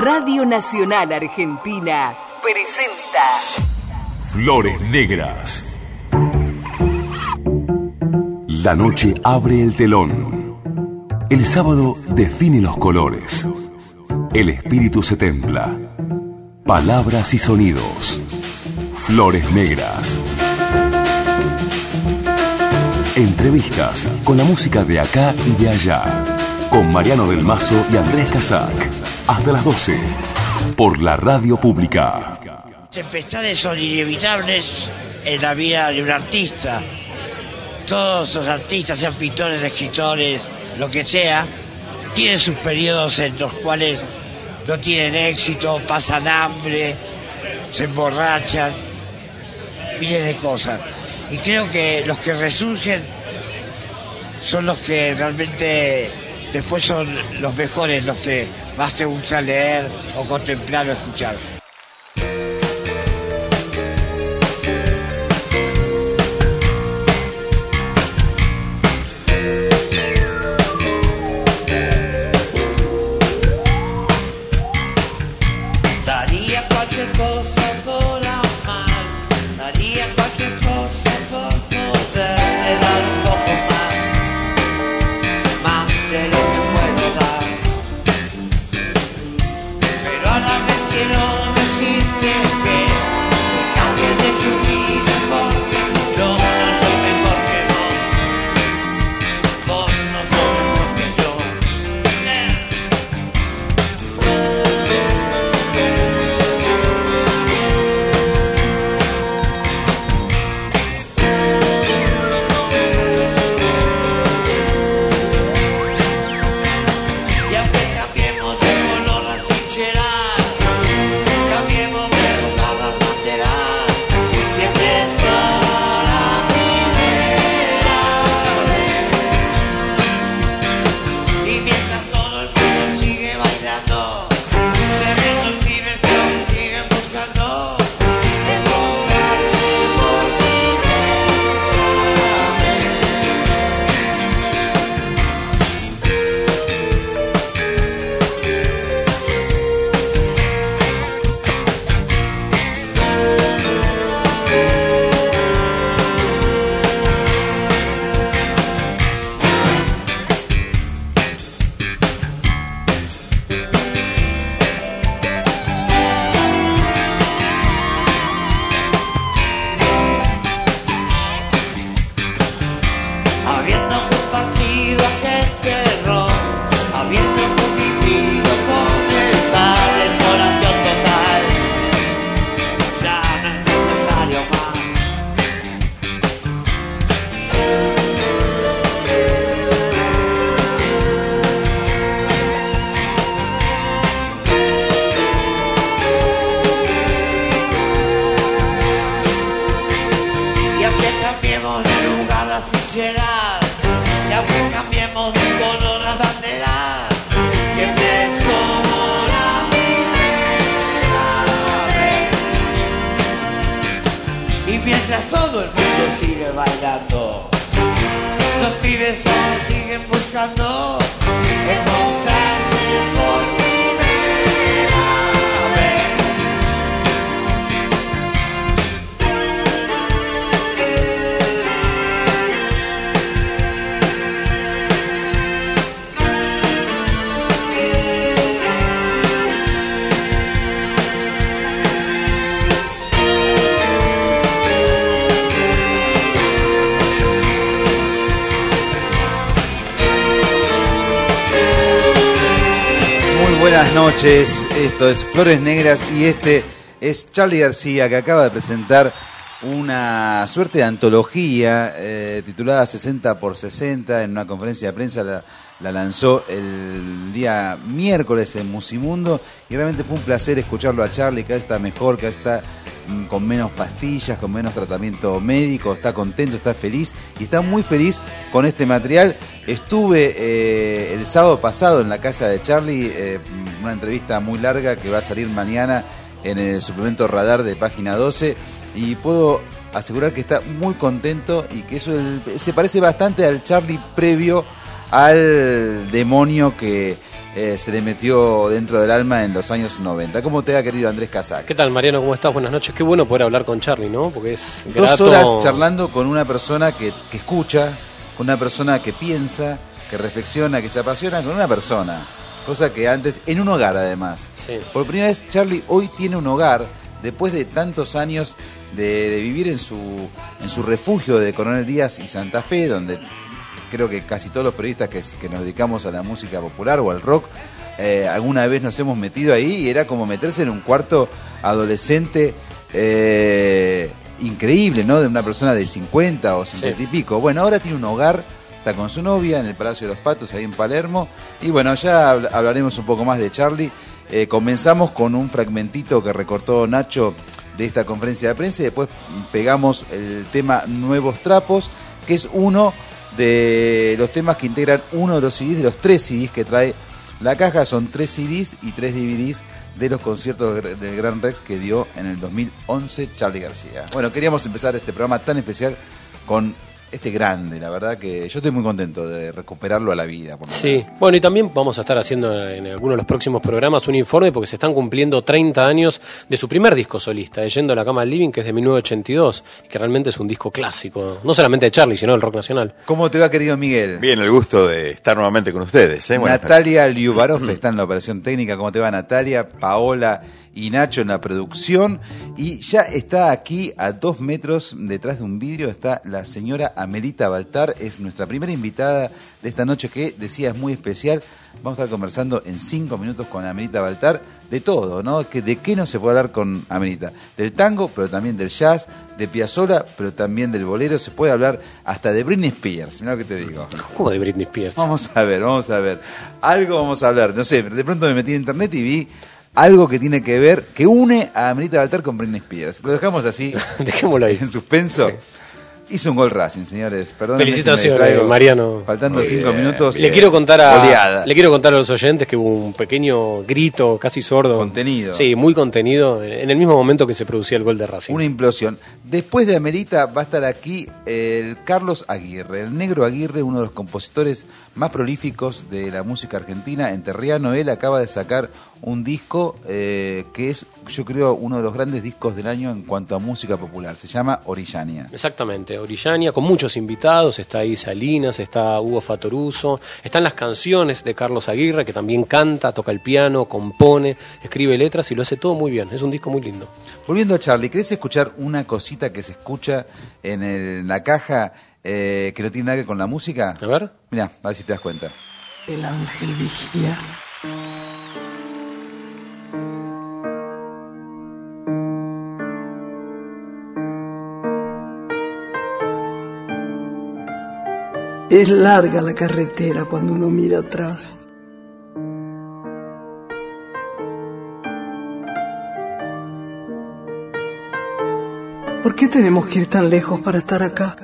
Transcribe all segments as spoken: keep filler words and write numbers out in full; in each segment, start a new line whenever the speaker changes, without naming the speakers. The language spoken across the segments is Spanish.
Radio Nacional Argentina presenta
Flores Negras. La noche abre el telón. El sábado define los colores. El espíritu se templa. Palabras y sonidos. Flores Negras. Entrevistas con la música de acá y de allá. Con Mariano del Mazo y Andrés Casac. Hasta las doce. Por la radio pública.
Tempestades son inevitables en la vida de un artista. Todos los artistas, sean pintores, escritores, lo que sea, tienen sus periodos en los cuales no tienen éxito, pasan hambre, se emborrachan, miles de cosas. Y creo que los que resurgen son los que realmente después son los mejores, los que más te gusta leer o contemplar o escuchar.
Buenas noches, esto es Flores Negras y este es Charly García, que acaba de presentar una suerte de antología eh, titulada sesenta por sesenta en una conferencia de prensa. La, la lanzó el día miércoles en Musimundo y realmente fue un placer escucharlo a Charly, que está mejor, que está mm, con menos pastillas, con menos tratamiento médico, está contento, está feliz y está muy feliz con este material. Estuve eh, el sábado pasado en la casa de Charly, eh, una entrevista muy larga que va a salir mañana en el suplemento Radar de Página doce, y puedo asegurar que está muy contento y que eso el, se parece bastante al Charly previo al demonio que eh, se le metió dentro del alma en los años noventa. ¿Cómo te ha querido Andrés Casac?
¿Qué tal, Mariano? ¿Cómo estás? Buenas noches. Qué bueno poder hablar con Charly, ¿no? Porque es
Dos
grato...
horas charlando con una persona que, que escucha, con una persona que piensa, que reflexiona, que se apasiona, con una persona. Cosa que antes, en un hogar además.
Sí.
Por primera vez Charly hoy tiene un hogar, después de tantos años de, de vivir en su, en su refugio de Coronel Díaz y Santa Fe, donde creo que casi todos los periodistas que, que nos dedicamos a la música popular o al rock, eh, alguna vez nos hemos metido ahí y era como meterse en un cuarto adolescente eh, increíble, ¿no? De una persona de cincuenta o cincuenta sí. y pico. Bueno, ahora tiene un hogar, está con su novia en el Palacio de los Patos, ahí en Palermo. Y bueno, ya hablaremos un poco más de Charly. Eh, comenzamos con un fragmentito que recortó Nacho de esta conferencia de prensa y después pegamos el tema Nuevos Trapos, que es uno de los temas que integran uno de los C Ds, de los tres C Ds que trae la caja. Son tres C Ds y tres D V Ds de los conciertos del Gran Rex que dio en el dos mil once Charly García. Bueno, queríamos empezar este programa tan especial con este grande, la verdad que yo estoy muy contento de recuperarlo a la vida. Por lo
sí,
menos.
Bueno, y también vamos a estar haciendo en algunos de los próximos programas un informe porque se están cumpliendo treinta años de su primer disco solista, de Yendo a la Cama al Living, que es de mil novecientos ochenta y dos, y que realmente es un disco clásico, no solamente de Charly, sino del rock nacional.
¿Cómo te va, querido Miguel?
Bien, el gusto de estar nuevamente con ustedes. ¿eh?
Natalia Liubarov está en la operación técnica. ¿Cómo te va, Natalia? Paola y Nacho en la producción. Y ya está aquí a dos metros detrás de un vidrio, está la señora Amelita Baltar, es nuestra primera invitada de esta noche, que decía es muy especial. Vamos a estar conversando en cinco minutos con Amelita Baltar de todo, ¿no? Que ¿de qué no se puede hablar con Amelita? Del tango, pero también del jazz, de Piazzolla, pero también del bolero. Se puede hablar hasta de Britney Spears, mirá lo que te digo.
¿Cómo de Britney Spears?
Vamos a ver, vamos a ver. Algo vamos a hablar, no sé, de pronto me metí en internet y vi algo que tiene que ver, que une a Amelita Baltar con Britney Spears. Lo dejamos así,
dejémoslo ahí,
en suspenso. Sí. Hizo un gol Racing, señores. Perdón.
Felicitaciones, si Mariano.
Faltando
Muy
cinco
bien.
minutos.
Le quiero contar a
oleada.
Le quiero contar a los oyentes que hubo un pequeño grito casi sordo.
Contenido.
Sí, muy contenido, en el mismo momento que se producía el gol de Racing.
Una implosión. Después de Amelita va a estar aquí el Carlos Aguirre, el Negro Aguirre, uno de los compositores más prolíficos de la música argentina, enterriano. Él acaba de sacar un disco eh, que es, yo creo, uno de los grandes discos del año en cuanto a música popular. Se llama Orillania.
Exactamente, Orillania, con muchos invitados. Está ahí Salinas, está Hugo Fatoruso, están las canciones de Carlos Aguirre, que también canta, toca el piano, compone, escribe letras y lo hace todo muy bien. Es un disco muy lindo.
Volviendo a Charly, ¿querés escuchar una cosita que se escucha en, el, en la caja eh, que no tiene nada que ver con la música?
A ver.
Mirá, a ver si te das cuenta.
El ángel vigía. Es larga la carretera cuando uno mira atrás. ¿Por qué tenemos que ir tan lejos para estar acá?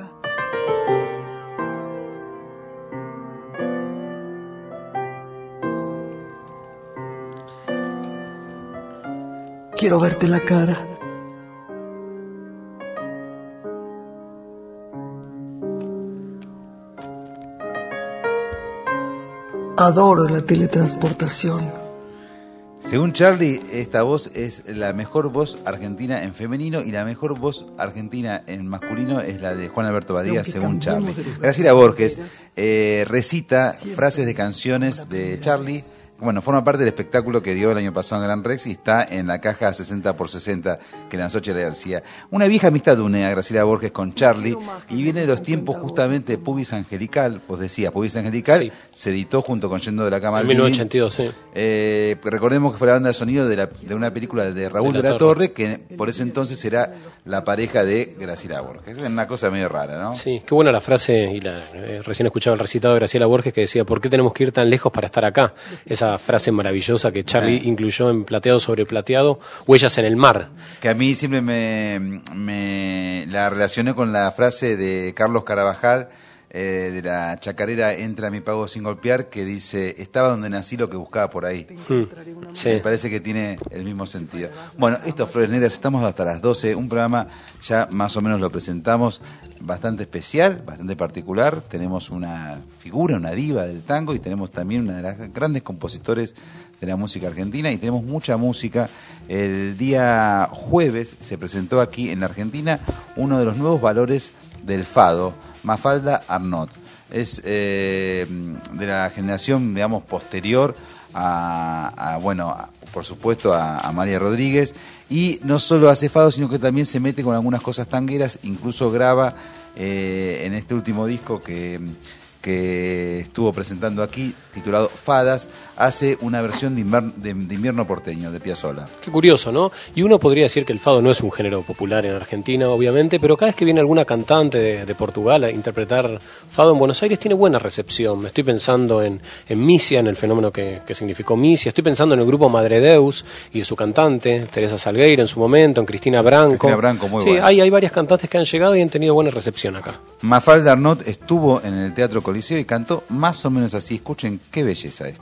Quiero verte la cara. Adoro la teletransportación.
Según Charly, esta voz es la mejor voz argentina en femenino y la mejor voz argentina en masculino es la de Juan Alberto Badía, según Charly. Graciela Borges eh, recita frases de canciones de Charly. Bueno, forma parte del espectáculo que dio el año pasado en Gran Rex y está en la caja sesenta por sesenta que lanzó Charly García. Una vieja amistad une a Graciela Borges con Charly y viene de los tiempos justamente de Pubis Angelical. Vos decías, Pubis Angelical sí. Se editó junto con Yendo de la Cama al Living.
En mil novecientos ochenta y dos, sí.
Eh, recordemos que fue la banda de sonido de, la, de una película de Raúl de la, de la Torre, que por ese entonces era la pareja de Graciela Borges. Es una cosa medio rara, ¿no?
Sí, qué buena la frase, y la eh, recién escuchaba el recitado de Graciela Borges que decía, ¿por qué tenemos que ir tan lejos para estar acá? Esa frase maravillosa que Charly eh. incluyó en Plateado sobre Plateado, Huellas en el Mar.
Que a mí siempre me, me la relacioné con la frase de Carlos Carabajal, eh, de la chacarera Entra mi pago sin golpear, que dice, estaba donde nací, lo que buscaba por ahí.
Hmm. Sí.
Me parece que tiene el mismo sentido. Bueno, esto Flores Negras, estamos hasta las doce, un programa, ya más o menos lo presentamos, bastante especial, bastante particular. Tenemos una figura, una diva del tango, y tenemos también una de las grandes compositores de la música argentina, y tenemos mucha música. El día jueves se presentó aquí en la Argentina uno de los nuevos valores del fado, Mafalda Arnot. Es eh, de la generación, digamos, posterior a, a bueno, a, por supuesto, a, a María Rodríguez, y no solo hace fado, sino que también se mete con algunas cosas tangueras, incluso graba eh, en este último disco que, que estuvo presentando aquí, titulado Fadas, hace una versión de, inver, de, de Invierno Porteño, de Piazzolla.
Qué curioso, ¿no? Y uno podría decir que el fado no es un género popular en Argentina, obviamente, pero cada vez que viene alguna cantante de, de Portugal a interpretar fado en Buenos Aires, tiene buena recepción. Me estoy pensando en, en Misia, en el fenómeno que, que significó Misia. Estoy pensando en el grupo Madre Deus y de su cantante, Teresa Salgueiro, en su momento, en Cristina Branco.
Cristina Branco, muy
sí,
buena.
hay, hay varias cantantes que han llegado y han tenido buena recepción acá.
Mafalda Arnot estuvo en el Teatro Coliseo y cantó más o menos así. Escuchen qué belleza esto.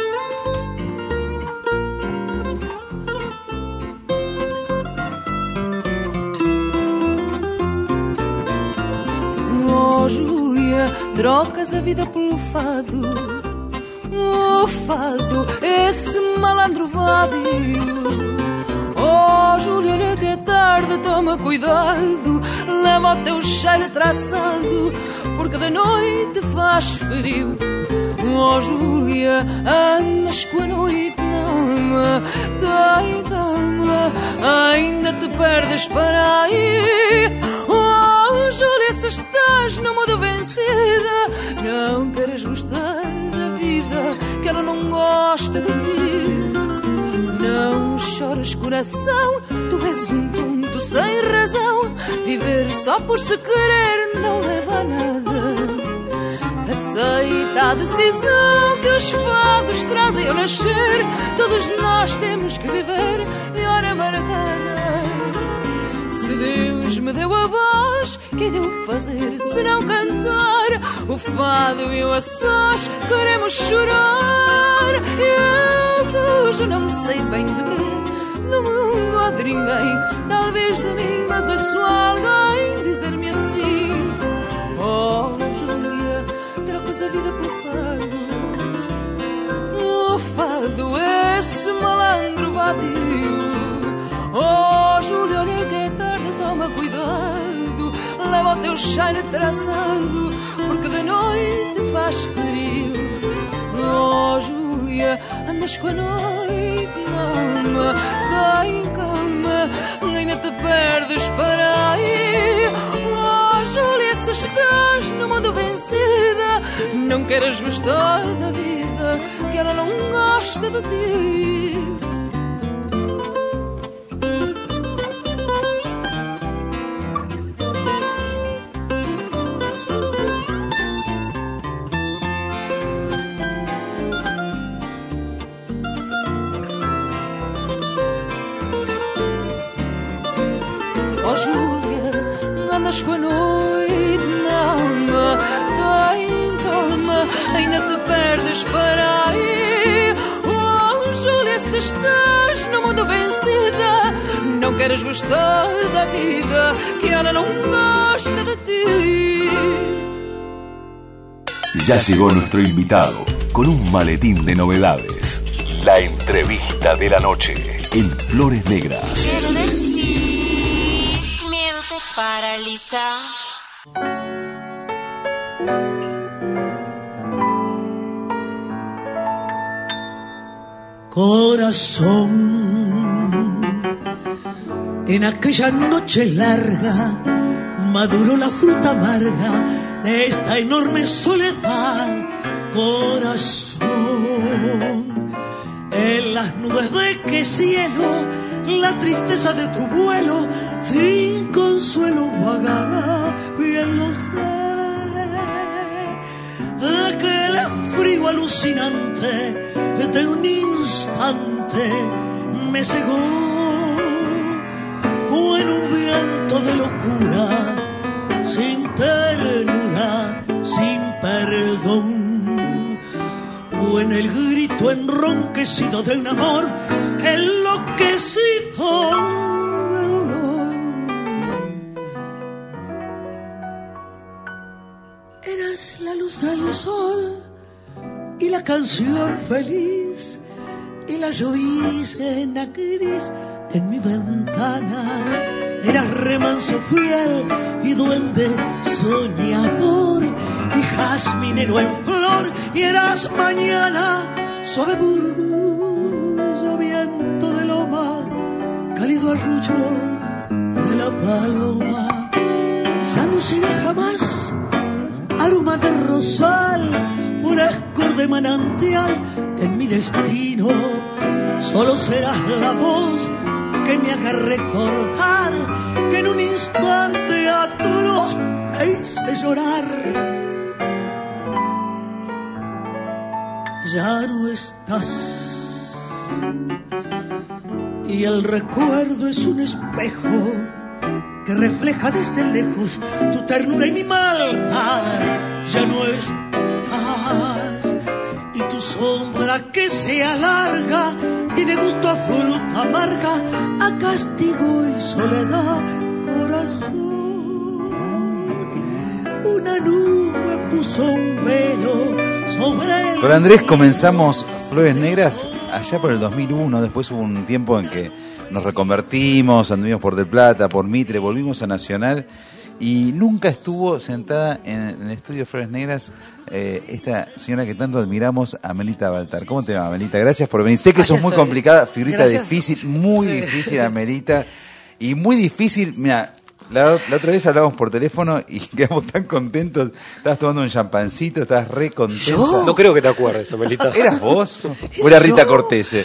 Oh, Júlia, trocas a vida pelo fado. O fado, esse malandro vadio. Oh, Júlia, olha que é tarde, toma cuidado. Leva o teu cheiro traçado, porque de noite faz frio. Oh, Júlia, andas com a noite na alma. Tem calma, ainda te perdes para aí. Oh, Júlia, se estás no modo vencida, não queres gostar da vida, que ela não gosta de ti. Não chores, coração, tu és um tonto sem razão. Viver só por se querer não leva a nada. Aceita a decisão que os fados trazem ao nascer. Todos nós temos que viver de hora marcada. Se Deus me deu a voz, que deu fazer se não cantar? O fado e eu a sós queremos chorar. Eu fujo, não sei bem de quê, do mundo ou de ninguém, talvez de mim, mas ouço alguém dizer-me assim: oh, Júlia, trocas a vida pelo fado. O fado, esse malandro vadio. Oh, Júlia, olha que é tarde, toma cuidado. Leva o teu cheiro traçado, porque de noite faz frio. Oh, Júlia, andas com a noite na alma. Tem calma, ainda te perdes para aí. Oh, Júlia, se estás no mundo vencida, não queres gostar da vida, que ela não gosta de ti. Oh, Júlia, andas com a noite na alma. Tem calma, ainda te perdes para aí. Oh, Júlia, se estás no mundo vencida, não queres gostar da vida, que ela não gosta de ti.
Ya llegó nuestro invitado con un maletín de novedades. La entrevista de la noche en Flores Negras.
Quiero decir, miedo te paraliza.
Corazón, en aquella noche larga maduró la fruta amarga de esta enorme soledad. Corazón, en las nubes de qué cielo la tristeza de tu vuelo sin consuelo vagará, bien lo sé. Aquel frío alucinante de un instante me cegó, o en un viento de locura, sin ternura, sin el grito enronquecido de un amor enloquecido de dolor. Eras la luz del sol y la canción feliz y la llovizna gris en mi ventana. Eras remanso fiel y duende soñador y jazminero en flor, y eras mañana suave murmullo, viento de loma, cálido arrullo de la paloma. Ya no será jamás aroma de rosal, frescor de manantial en mi destino. Solo serás la voz que me haga recordar que en un instante atroz te hice llorar. Ya no estás y el recuerdo es un espejo que refleja desde lejos tu ternura y mi maldad. Ya no estás y tu sombra que se alarga tiene gusto a fruta amarga, a castigo y soledad. Corazón, una nube puso un velo sobre el...
Don Andrés, comenzamos Flores Negras allá por el dos mil uno, después hubo un tiempo en que nos reconvertimos, anduvimos por Del Plata, por Mitre, volvimos a Nacional y nunca estuvo sentada en, en el estudio Flores Negras eh, esta señora que tanto admiramos, Amelita Baltar. ¿Cómo te va, Amelita? Gracias por venir. Sé que sos muy complicada, figurita Gracias. difícil, muy sí. difícil, Amelita, y muy difícil, mira... La, la otra vez hablábamos por teléfono y quedamos tan contentos. Estabas tomando un champancito, estabas re contenta.
¿Yo? No creo que te acuerdes, Amelita.
¿Eras vos? ¿O era Rita Cortese?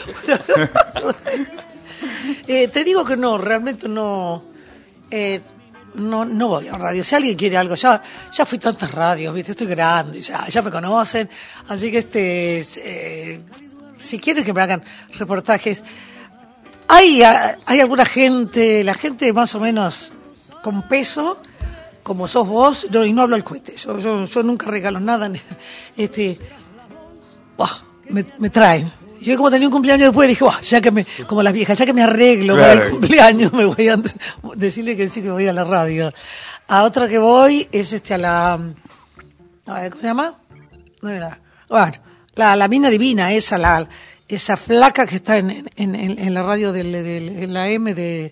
eh, te digo que no, realmente no, eh, no no voy a la radio. Si alguien quiere algo, ya ya fui a tantas radios, ¿viste? Estoy grande, ya, ya me conocen. Así que este eh, si quieren que me hagan reportajes, hay, hay alguna gente, la gente más o menos... con peso, como sos vos, yo, y no hablo al cohete, yo, yo, yo nunca regalo nada, este, oh, me, me traen. Yo como tenía un cumpleaños después dije, oh, ya que me, como las viejas, ya que me arreglo claro. para el cumpleaños, me voy a decirle que sí que voy a la radio. A otra que voy es este a la, a ver, ¿cómo se llama? No era, bueno, la, la mina divina, esa, la, esa flaca que está en, en, en, en la radio del, del, en la M de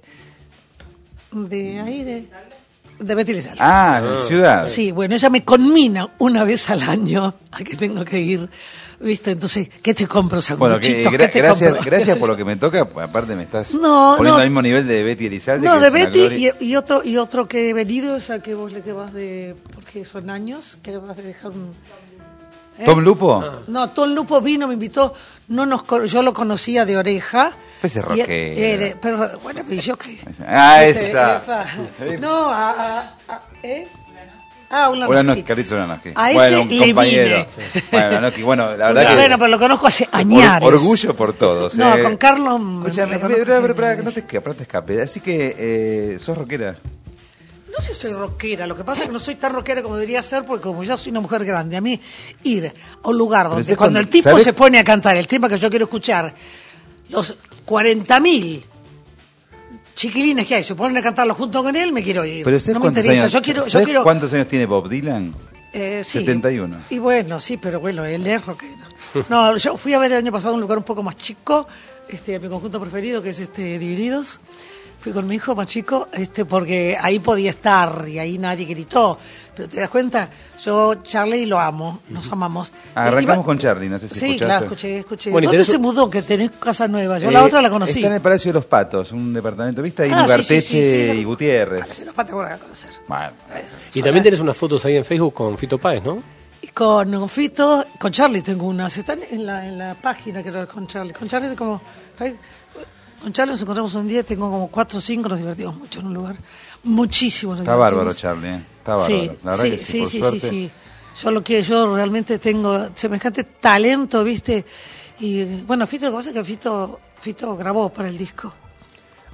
de ahí de de Betty Elizalde.
Ah, de Ciudad.
Sí, bueno, ella me conmina una vez al año a que tengo que ir, ¿viste? Entonces, ¿qué te compro,
Bueno, que, gra- ¿qué te gracias, compro? Gracias por lo que me toca, aparte me estás no, poniendo no, al mismo nivel de Betty Elizalde.
No,
que
de
es
Betty y, y otro y otro que he venido, o sea, que vos le que vas de, porque son años, que vas de dejar un... ¿Eh?
¿Tom Lupo?
No, Tom Lupo vino, me invitó, no nos yo lo conocía de oreja.
Ese rockero.
Eh, pero, bueno, pero yo qué.
Ah, esa.
Este, no, a, a, a ¿eh? Ah, un
Ulanowski, Carlitos Ulanowski.
A
bueno,
ese
un
le
compañero.
vine.
Sí. Bueno, Ulanowski, bueno, la verdad que...
Bueno, pero lo conozco hace años.
Or, orgullo por todos.
No,
eh.
con Carlos...
Escúchame, que no te escape, te escape. Así que, eh, ¿sos rockera?
No sé si soy rockera, lo que pasa es que no soy tan rockera como debería ser, porque como ya soy una mujer grande, a mí ir a un lugar donde cuando, cuando el tipo ¿sabes? se pone a cantar el tema que yo quiero escuchar, los cuarenta mil chiquilines que hay se ponen a cantarlo junto con él, me quiero ir.
Pero
no me interesa.
Años,
yo quiero,
yo
quiero...
cuántos años tiene Bob Dylan?
Eh, sí.
setenta y uno.
Y bueno, sí, pero bueno, él es rockero. No, yo fui a ver el año pasado un lugar un poco más chico, este, mi conjunto preferido, que es este Divididos. Fui con mi hijo más chico, este, porque ahí podía estar y ahí nadie gritó. Pero te das cuenta, yo Charlie lo amo, nos amamos.
Arrancamos Iba... con Charlie, no sé si
sí,
escuchaste.
Sí, claro, escuché, escuché.
Bueno,
¿Dónde
tenés...
se mudó? Que tenés casa nueva. Yo
eh,
la otra la conocí.
Está en el Palacio de los Patos, un departamento, ¿viste? Ahí
ah,
Ugarteche
sí, sí, sí, sí,
y Gutiérrez.
Palacio de los Patos, bueno, a conocer.
Bueno.
Y también tenés unas fotos ahí en Facebook con Fito Páez, ¿no?
Y con, con Fito, con Charlie tengo unas, están en la, en la página que era con Charlie. Con Charlie como... Con Charlie nos encontramos un día, tengo como cuatro o cinco, nos divertimos mucho en un lugar. Muchísimo.
Está bárbaro, Charlie, ¿eh? Está bárbaro.
Sí,
la verdad
sí,
que sí,
sí,
por
sí,
suerte.
sí, sí. Yo lo que yo realmente tengo semejante talento, ¿viste? Y bueno, Fito, lo que pasa es que Fito, Fito grabó para el disco.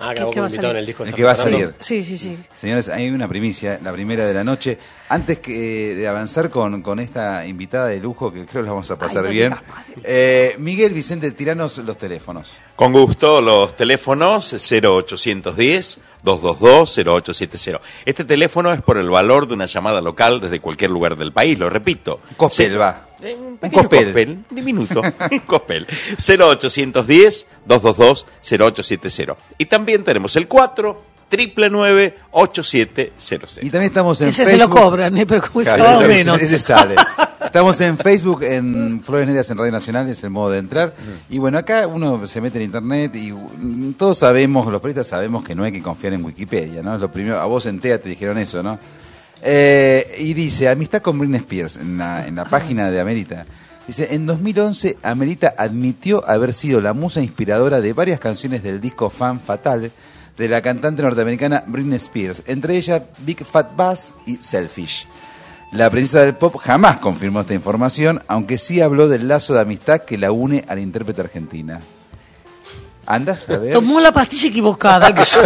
Ah,
¿Qué-
que
qué va a
invitado
salir?
en el disco.
El
está
que va a
preparando.
salir.
Sí, sí, sí.
Señores, hay una primicia, la primera de la noche. Antes que de avanzar con, con esta invitada de lujo, que creo que la vamos a pasar
Ay, no
bien,
digas más.
eh, Miguel Vicente, tiranos los teléfonos.
Con gusto, los teléfonos cero ochocientos diez, doscientos veintidós, cero ocho siete cero. Este teléfono es por el valor de una llamada local desde cualquier lugar del país, lo repito.
Cospel,
Ce-
va.
Eh, Un
Un
pequeño
cospel.
cospel, diminuto, un cospel. cero ochocientos diez, doscientos veintidós, cero ocho siete cero. Y también tenemos el cuatro, nueve nueve, ocho siete cero cero.
Y también estamos en
Ese
Facebook.
se lo cobran, ¿eh? Pero como es
Claro,
más o
ese-
menos.
ese sale. Estamos en Facebook, en Flores Negras en Radio Nacional, es el modo de entrar. Y bueno, acá uno se mete en internet y mm, todos sabemos, los periodistas sabemos que no hay que confiar en Wikipedia, ¿no? Lo primero, a vos en TEA te dijeron eso, ¿no? Eh, y dice, amistad con Britney Spears, en la, en la página de Amerita. Dice, en dos mil once Amerita admitió haber sido la musa inspiradora de varias canciones del disco Fan Fatal de la cantante norteamericana Britney Spears, entre ellas Big Fat Bass y Selfish. La princesa del pop jamás confirmó esta información, aunque sí habló del lazo de amistad que la une a la intérprete argentina. ¿Andas a ver?
Tomó la pastilla equivocada. el que soy.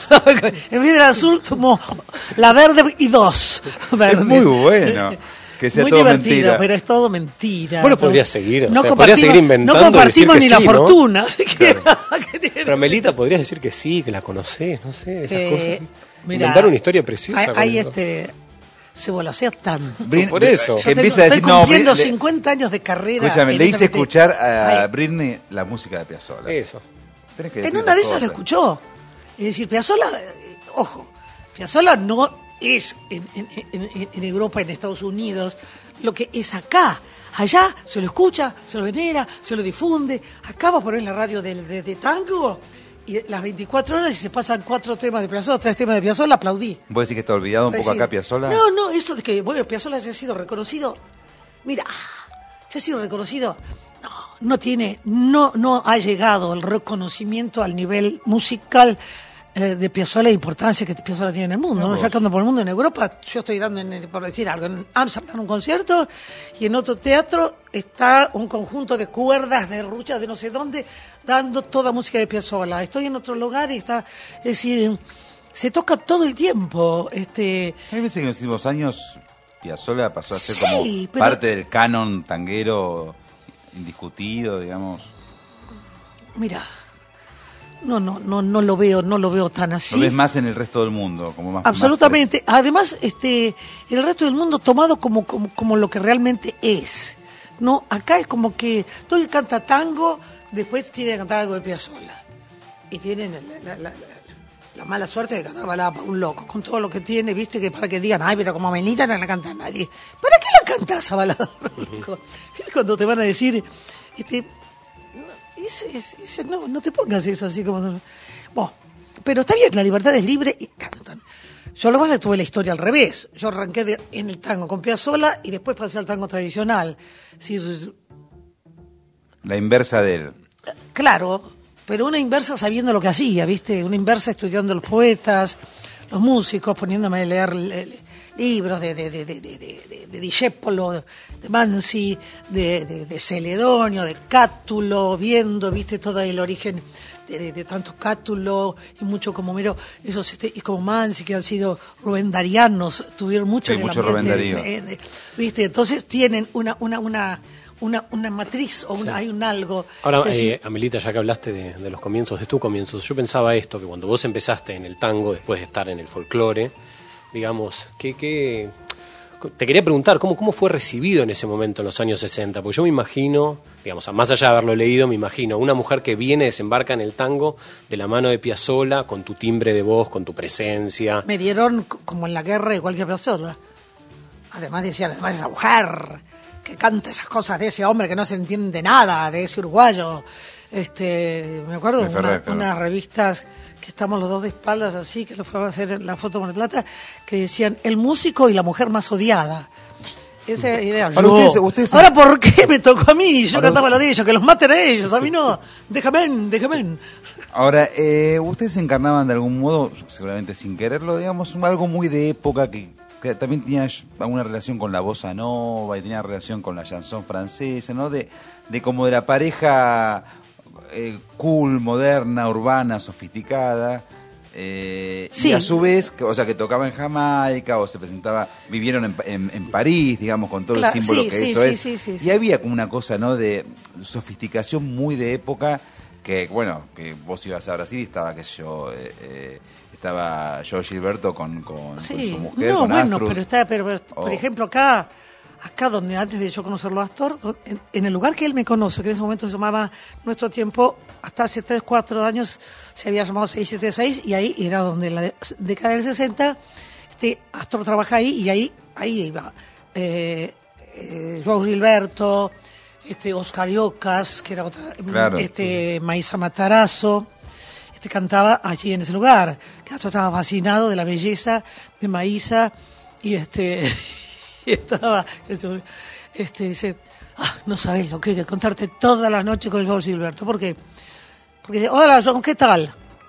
En vez del azul tomó la verde y dos.
Es
verdes.
muy bueno que sea
Muy
todo
divertido,
mentira.
pero es todo mentira.
Bueno, podría seguir, o
No
sea,
compartimos-
podría seguir inventando
No
y decir
compartimos
que
ni
sí,
la
¿no?
fortuna. así que-
Pero Melita, podrías decir que sí, que la conocés, no sé, esas
Eh,
cosas.
mirá,
Inventar una historia preciosa.
Hay,
con
hay
eso.
este. Se volasea tanto.
Brin-
por eso.
Yo tengo-
Empieza a decir,
estoy
no,
cumpliendo
Brin- le-
cincuenta años de carrera.
Escúchame, le hice
directamente-
escuchar a
Ay,
Britney la música de Piazzolla.
Eso.
Tenés que
En
decir
una de
las
esas lo
cosas.
escuchó. Es decir, Piazzolla, eh, ojo, Piazzolla no es en, en- en- en Europa, en Estados Unidos, lo que es acá. Allá se lo escucha, se lo venera, se lo difunde. Acá va a poner la radio de, de, de tango y las veinticuatro horas y se pasan cuatro temas de Piazzolla, tres temas de Piazzolla, aplaudí.
¿Vos decís que está olvidado un
Es
poco
decir,
acá Piazzolla?
No, no, eso de que bueno, Piazzolla haya sido reconocido. Mira, ya ha sido reconocido. No, no tiene, no, no ha llegado el reconocimiento al nivel musical eh, de Piazzolla, la importancia que Piazzolla tiene en el mundo. ¿no? Ya que ando por el mundo, en Europa, yo estoy dando, en el- por decir algo, en Ámsterdam un concierto y en otro teatro está un conjunto de cuerdas, de ruchas, de no sé dónde, dando toda música de Piazzolla. Estoy en otro lugar y está, es decir, se toca todo el tiempo. Este,
A mí me parece que en los últimos años Piazzolla pasó a ser
Sí,
como
pero-
parte del canon tanguero indiscutido, digamos.
Mira, no, no, no, no lo veo, no lo veo tan así.
Lo ves más en el resto del mundo, como más.
Absolutamente. Además, este, el resto del mundo tomado como, como, como lo que realmente es. No, acá es como que todo el que canta tango, después tiene que cantar algo de Piazzolla. Y tienen la, la- la- la- la mala suerte de cantar balada para un loco, con todo lo que tiene, viste, que para que digan, ay, pero como Melita no la canta nadie. ¿Para qué la cantás a balada para un loco? Es cuando te van a decir, este, no, ese- ese- ese- no, no te pongas eso así como... Bueno, pero está bien, la libertad es libre y cantan. Yo lo que pasa es que tuve la historia al revés. Yo arranqué de- en el tango con Piazzolla y después pasé al tango tradicional. Es decir,
La inversa de él.
claro, pero una inversa sabiendo lo que hacía, ¿viste? Una inversa estudiando los poetas, los músicos, poniéndome a leer le- libros de, de, de, de, de, de, de Discepolo, de Mansi, de, de, de Celedonio, de Cátulo, viendo, ¿viste? Todo el origen de, de, de tantos Cátulo y mucho como Homero, esos este, y como Mansi, que han sido Rubén Darianos, tuvieron mucho
Sí,
en el
mucho
ambiente,
Rubén Darío.
eh, de- ¿viste? Entonces tienen una, una, una, una, una matriz o una, hay un algo.
Ahora,
Es decir,
eh, Amelita, ya que hablaste de, de los comienzos, de tus comienzos, yo pensaba esto, que cuando vos empezaste en el tango, después de estar en el folclore, digamos, ¿qué, qué, te quería preguntar, ¿cómo, ¿cómo fue recibido en ese momento, en los años sesenta? Porque yo me imagino, digamos, más allá de haberlo leído, me imagino una mujer que viene, desembarca en el tango de la mano de Piazzolla, con tu timbre de voz, con tu presencia.
me dieron c- como en la guerra de cualquier persona. Además decían, además esa mujer que canta esas cosas de ese hombre que no se entiende nada, de ese uruguayo. Este, me acuerdo
De
de
Ferrer,
una,
claro.
unas revistas que estamos los dos de espaldas así, que lo fue a hacer la foto con el plata, que decían el músico y la mujer más odiada. Ese era
Ahora,
yo.
ustedes- ustedes-
Ahora, ¿por qué me tocó a mí? Yo
Ahora-
cantaba lo de ellos, que los maten a ellos, a mí no. Déjame, déjame.
Ahora, eh, ustedes encarnaban de algún modo, seguramente sin quererlo, digamos, un- algo muy de época que, que también tenía alguna relación con la bossa nova y tenía relación con la chanson francesa, ¿no? De, de como de la pareja eh, cool, moderna, urbana, sofisticada. Eh,
Sí.
Y a su vez, que- o sea, que tocaba en Jamaica o se presentaba, vivieron en, en- en París, digamos, con todo
Claro,
el símbolo
sí,
que
sí,
eso
sí,
es.
sí, sí,
y
sí.
había como una cosa, ¿no? De sofisticación muy de época, que, bueno, que vos ibas a Brasil y estaba, qué sé yo, eh, eh, estaba Joe Gilberto con, con,
Sí,
con su mujer,
no,
con
bueno,
Astrud.
pero está, pero, pero, por
Oh.
ejemplo, acá, acá donde antes de yo conocerlo a Astor, do- en, en el lugar que él me conoce, que en ese momento se llamaba Nuestro Tiempo, hasta hace tres, cuatro años se había llamado seis siete seis, y ahí era donde en la de- década del sesenta, este, Astor trabaja ahí, y ahí, ahí iba, eh, eh, Joao Gilberto, este, Oscar Iocas, que era otra,
Claro.
este, Maísa Matarazzo, este cantaba allí en ese lugar, que Astor estaba fascinado de la belleza de Maísa, y este y estaba este, este, dice, ah, no sabés lo que es contarte toda la noche con Joao Gilberto, ¿por qué? Porque dice, hola Joao, ¿qué tal?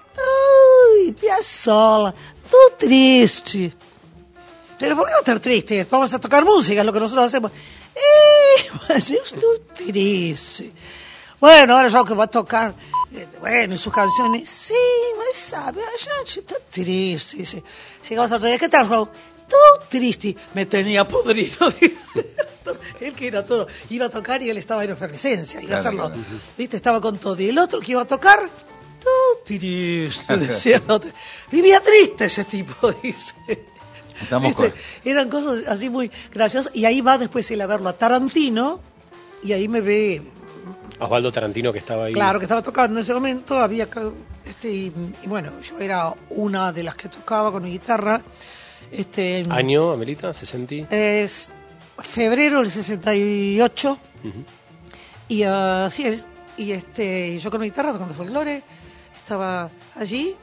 Ay, Piazzolla, tú triste. Pero ¿por qué no estar triste? Vamos a tocar música, es lo que nosotros hacemos. Eh, mas yo estoy triste. Bueno, ahora Joao que va a tocar, eh, bueno, y sus canciones, sí, mas sabe, a gente está triste. Dice, llegamos a otro día, ¿qué tal, Joao? Todo triste. Me tenía podrido, dice. Él que era todo, iba a tocar y él estaba en efervescencia, iba
Claro,
a hacerlo,
claro.
¿viste? Estaba con todo. Y el otro que iba a tocar, todo triste, decía el otro. Vivía triste ese tipo, dice.
Estamos
¿Viste?
con...
Eran cosas así muy graciosas. Y ahí va después él a verlo a Tarantino, y ahí me ve,
Osvaldo Tarantino, que estaba ahí.
claro, que estaba tocando en ese momento, había, ca- este, y, y bueno, yo era una de las que tocaba con mi guitarra. Este,
¿Año, Amelita? ¿sesenta?
Es febrero del sesenta y ocho,
Ujú.
y así él, y este, yo con mi guitarra tocando folclore, estaba allí,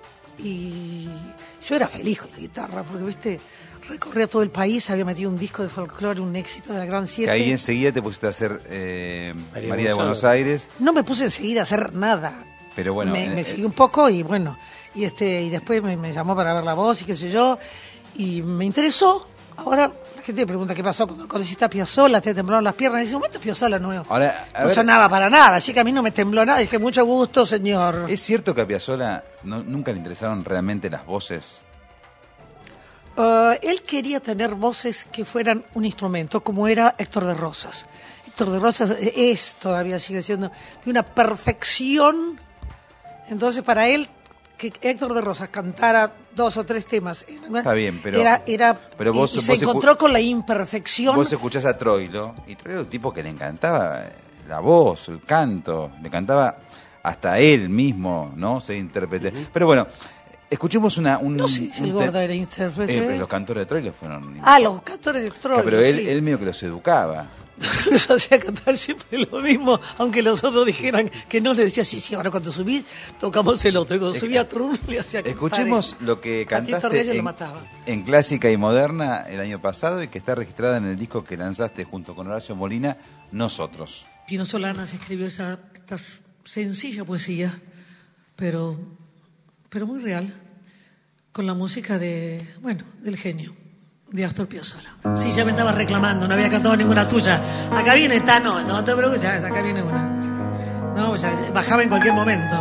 y yo era feliz con la guitarra, porque, viste, recorría todo el país, había metido un disco de folclore, un éxito de la Gran
Que
Siete.
ahí enseguida te pusiste a hacer eh,
María
María de
Buenos
Buenos Aires,
No me puse enseguida a hacer nada.
pero bueno...
me,
eh,
me
eh,
seguí un poco y bueno, y este y después me, me llamó para ver la voz y qué sé yo, y me interesó. Ahora la gente me pregunta qué pasó cuando conociste a Piazzolla, te temblaron las piernas. En ese momento Piazzolla no,
Ahora, a
no
ver,
sonaba para nada, así que a mí no me tembló nada. Dije, mucho gusto, señor.
¿es cierto que a Piazzolla no- nunca le interesaron realmente las voces?
Uh, él quería tener voces que fueran un instrumento, como era Héctor de Rosas. Héctor de Rosas es, todavía sigue siendo, de una perfección. Entonces, para él, que Héctor de Rosas cantara dos o tres temas, era,
Está bien, pero-
era, era
pero
y-
vos-
y, se
vos escu-
encontró con la imperfección.
Vos escuchás a Troilo, y Troilo era un tipo que le encantaba la voz, el canto, le cantaba hasta él mismo, ¿no? Se intérprete. Pero bueno, escuchemos una... Un,
No sé si
un
el
te-
gordo era intérprete.
Eh, pero los cantores de Troilo fueron...
Ah, los cantores de Troilo,
Pero él,
sí.
él medio que los educaba.
Los hacía cantar siempre lo mismo, aunque los otros dijeran que no, le decía, sí, sí, ahora cuando subís, tocamos el otro. Y cuando
Es-
subía a Trun, le hacía cantar.
Escuchemos lo que
Patito
cantaste
Reyes lo
en,
mataba.
en Clásica y Moderna el año pasado y que está registrada en el disco que lanzaste junto con Horacio Molina, Nosotros.
Pino Solanas escribió esa, esta sencilla poesía, pero, pero muy real, con la música de, bueno, del genio, de Astor Piazzolla. Sí, ya me estaba reclamando, no había cantado ninguna tuya. Acá viene esta, no, no te preocupes, ya, acá viene una. No, ya, ya, bajaba en cualquier momento.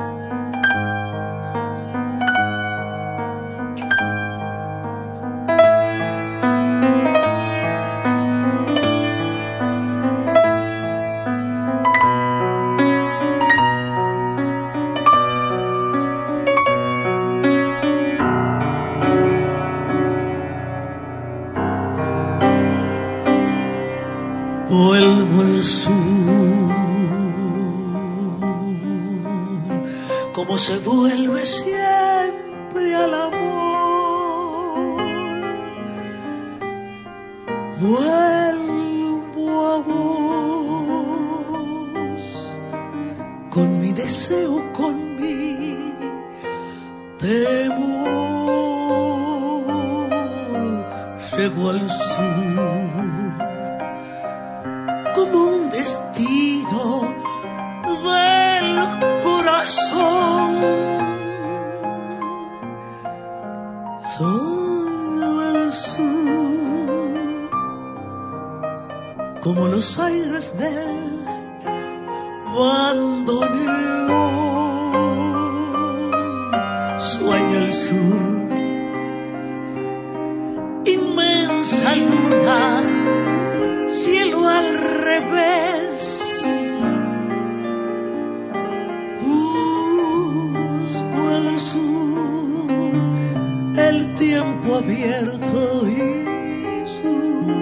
Vuelvo al sur, como se vuelve siempre al amor. Vuelvo a vos, con mi deseo, con mi temor. Llego al sur como un destino del corazón. Soy del sur, como los aires del bandoneón. al sur, inmensa luna, cielo al revés. Busco al sur el tiempo abierto y su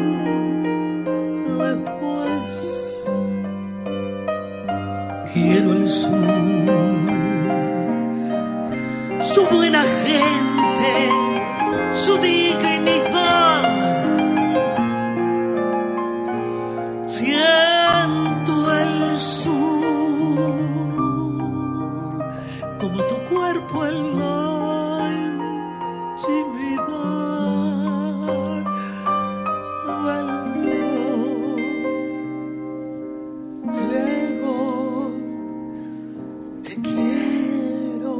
después. Quiero el sur, su buena gente, su dignidad. Siento el sur como tu cuerpo en la intimidad. Llego, te quiero.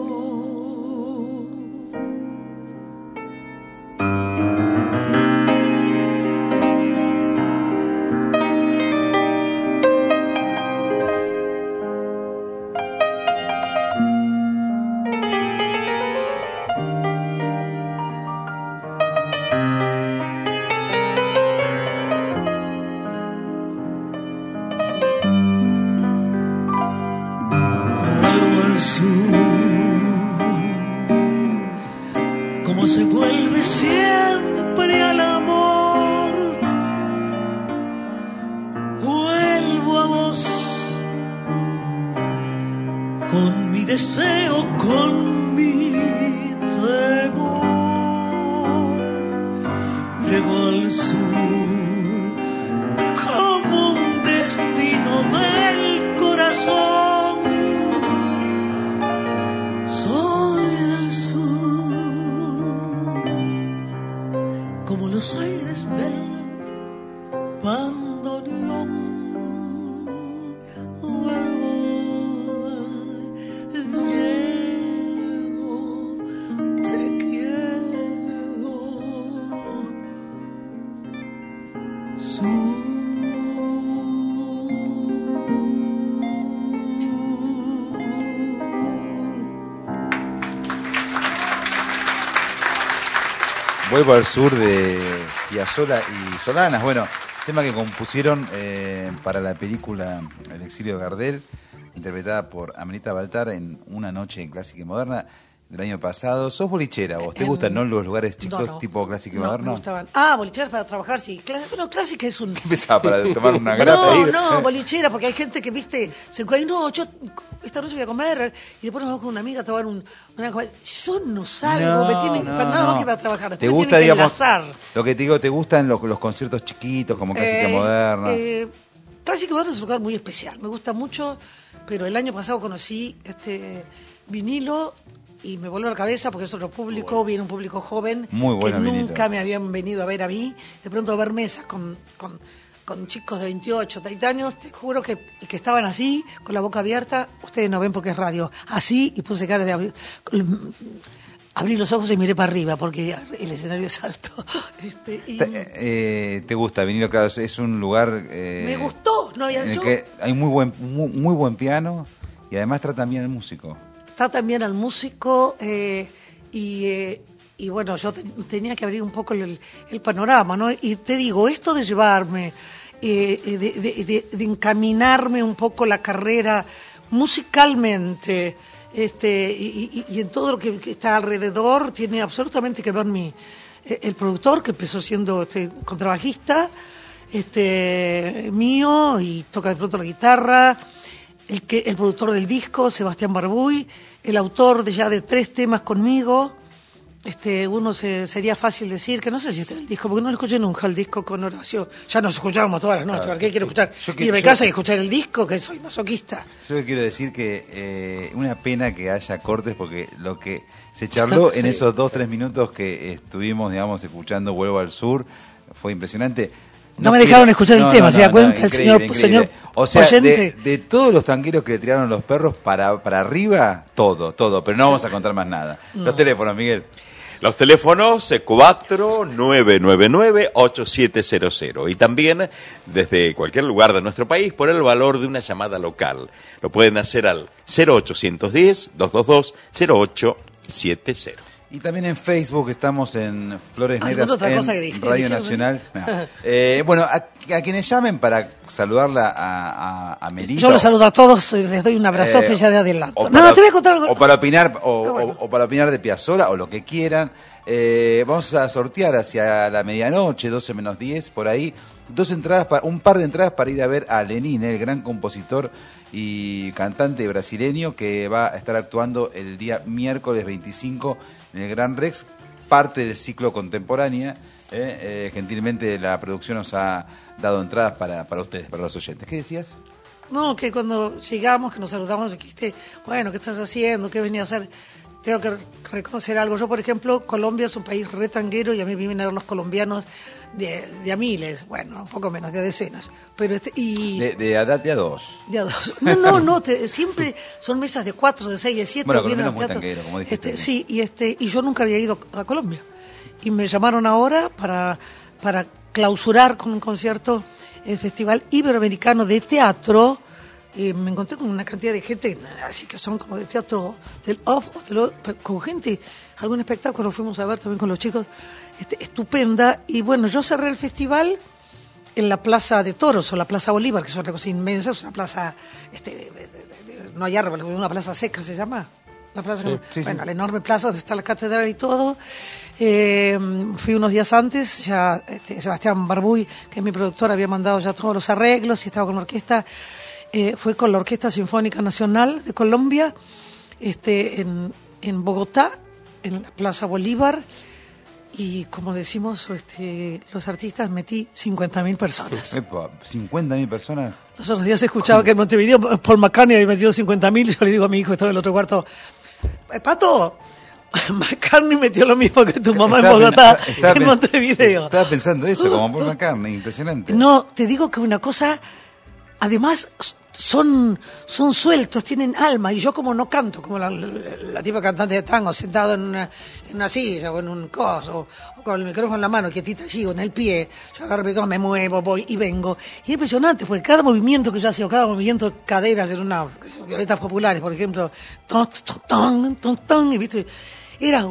Como se vuelve siempre al amor, vuelvo a vos con mi deseo, con mi temor. Llego al sur como un destino del corazón. Los aires del bandoneón, vuelvo, llego, te quiero, sur.
Vuelvo al sur de Piazzolla y Solanas. Bueno, tema que compusieron eh, para la película El exilio de Gardel, interpretada por Amelita Baltar en Una noche en Clásica y Moderna del año pasado. ¿Sos bolichera vos? ¿Te
En-
gustan, no, los lugares chicos
No, no.
tipo Clásica y
No,
Moderna?
me gustaban. Ah, bolicheras para trabajar, sí. Cla- Bueno, clásica es un...
Empezaba para tomar una grapa.
No,
ahí.
no, bolichera, porque hay gente que, viste, se encuentra, no, yo esta noche voy a comer, y después nos vamos con una amiga a tomar un, una copa. Yo no salgo,
No,
me tienen,
no,
para nada más
no.
que para trabajar.
¿Te
Después me
gusta,
tienen que
digamos,
enlazar.
lo que te digo, te gustan los, los conciertos chiquitos como Clásica y
Eh,
Moderna?
eh, Clásica y Moderna es un lugar muy especial, me gusta mucho, pero el año pasado conocí este vinilo y me voló la cabeza porque es otro público, bueno. Viene un público joven
Muy bueno
que
el vinilo.
nunca me habían venido a ver a mí. De pronto ver mesas con, con, con chicos de veintiocho, treinta años, te juro que, que estaban así, con la boca abierta. Ustedes no ven porque es radio. Así, y puse cara de abrir, abrí los ojos y miré para arriba porque el escenario es alto. Este, y
¿Te, eh, ¿Te gusta vinilo? Claro, es- es un lugar... eh,
me gustó, no había
en el
yo.
que hay muy buen, muy, muy buen piano y además tratan bien al músico.
Está también al músico eh, y, eh, y bueno, yo te- tenía que abrir un poco el, el panorama, ¿no? Y te digo, esto de llevarme, eh, de, de- de- de encaminarme un poco la carrera musicalmente, este y, y- y en todo lo que, que está alrededor, tiene absolutamente que ver mi eh, el productor, que empezó siendo este, contrabajista, este mío, y toca de pronto la guitarra. El, que, el productor del disco, Sebastián Barbuy, el autor de ya de tres temas conmigo. Este, uno se, sería fácil decir, que no sé si está en el disco, porque no lo escuché nunca el disco con Horacio. Ya nos escuchábamos todas las noches,
Claro,
¿para qué quiero escuchar?
yo que-
Y en mi
yo-
casa hay que escuchar el disco, que soy masoquista.
Yo le quiero decir que eh, una pena que haya cortes porque lo que se charló en
Sí.
esos dos, tres minutos que estuvimos, digamos, escuchando Vuelvo al Sur fue impresionante.
No me dejaron escuchar el tema, ¿se da cuenta el señor- señor
O sea, de,
oyente?
de todos los tangueros que le tiraron los perros para, para arriba, todo, todo, pero no vamos a contar más nada.
No.
Los teléfonos, Miguel.
Los teléfonos cuatro nueve nueve nueve ocho siete cero cero y también desde cualquier lugar de nuestro país por el valor de una llamada local. Lo pueden hacer al cero ochocientos diez, doscientos veintidós, cero ocho siete cero.
Y también en Facebook estamos en Flores
Ay,
Negras
otra
en
cosa que dije,
Radio
dije,
Nacional. No. Eh, bueno, a, a quienes llamen para saludarla a, a, a Melita.
Yo los saludo a todos y les doy un abrazote
eh,
ya de adelanto.
o
No,
para-
te voy a contar algo.
O para opinar, o,
Ah, bueno.
o- o para opinar de Piazzolla o lo que quieran. Eh, vamos a sortear hacia la medianoche, doce menos diez, por ahí, dos entradas, pa- un par de entradas para ir a ver a Lenin, el gran compositor y cantante brasileño que va a estar actuando el día miércoles veinticinco en el Gran Rex, parte del ciclo Contemporánea. Eh, eh, gentilmente la producción nos ha dado entradas para, para ustedes, para los oyentes. ¿Qué decías?
No, que cuando llegamos, que nos saludamos, dijiste, bueno, ¿qué estás haciendo? ¿Qué venía a hacer? Tengo que reconocer algo. Yo, por ejemplo, Colombia es un país re tanguero y a mí me vienen a ver los colombianos de, de a miles, bueno, un poco menos, de a decenas. Pero este, y
De, de a, de a dos.
de a dos. No, no, no, te- siempre son mesas de cuatro, de seis, de siete.
Bueno,
vienen
colombiano
al
es muy
teatro.
tanguero, como dijiste.
Este, sí, y este, y yo nunca había ido a Colombia. Y me llamaron ahora para, para clausurar con un concierto el Festival Iberoamericano de Teatro. Eh, me encontré con una cantidad de gente, así que son como de teatro del off, o de lo- con gente, algún espectáculo fuimos a ver también con los chicos, este, estupenda. Y bueno, yo cerré el festival en la Plaza de Toros o la Plaza Bolívar, que es una cosa inmensa, es una plaza, este, de- de- de- no hay árboles, una plaza seca se llama. La plaza,
Sí,
que-
sí,
bueno,
sí.
la enorme plaza donde está la catedral y todo. Eh, fui unos días antes, ya este, Sebastián Barbuy, que es mi productor, había mandado ya todos los arreglos y estaba con la orquesta. Eh, fue con la Orquesta Sinfónica Nacional de Colombia, este, en, en Bogotá, en la Plaza Bolívar. Y como decimos, este, los artistas metí cincuenta mil personas.
Epa, cincuenta mil personas.
Los otros días escuchaba que en Montevideo Paul McCartney había metido cincuenta mil y yo le digo a mi hijo, estaba en el otro cuarto, "Eh, Pato, McCartney metió lo mismo que tu mamá en
Estaba
Bogotá,
pen- estaba
en
pen-
Montevideo".
Estaba pensando eso, como Paul McCartney, impresionante.
No, te digo que una cosa, además son, son sueltos, tienen alma, y yo como no canto, como la, la, la tipa cantante de tango, sentado en una, en una silla o en un coso, o con el micrófono en la mano, quietita allí, o en el pie, yo agarro el micrófono, me muevo, voy y vengo. Y es impresionante, porque cada movimiento que yo hacía, o cada movimiento de caderas en una, qué sé yo, violetas populares, por ejemplo, ton, ton, ton, ton, ton, y viste, era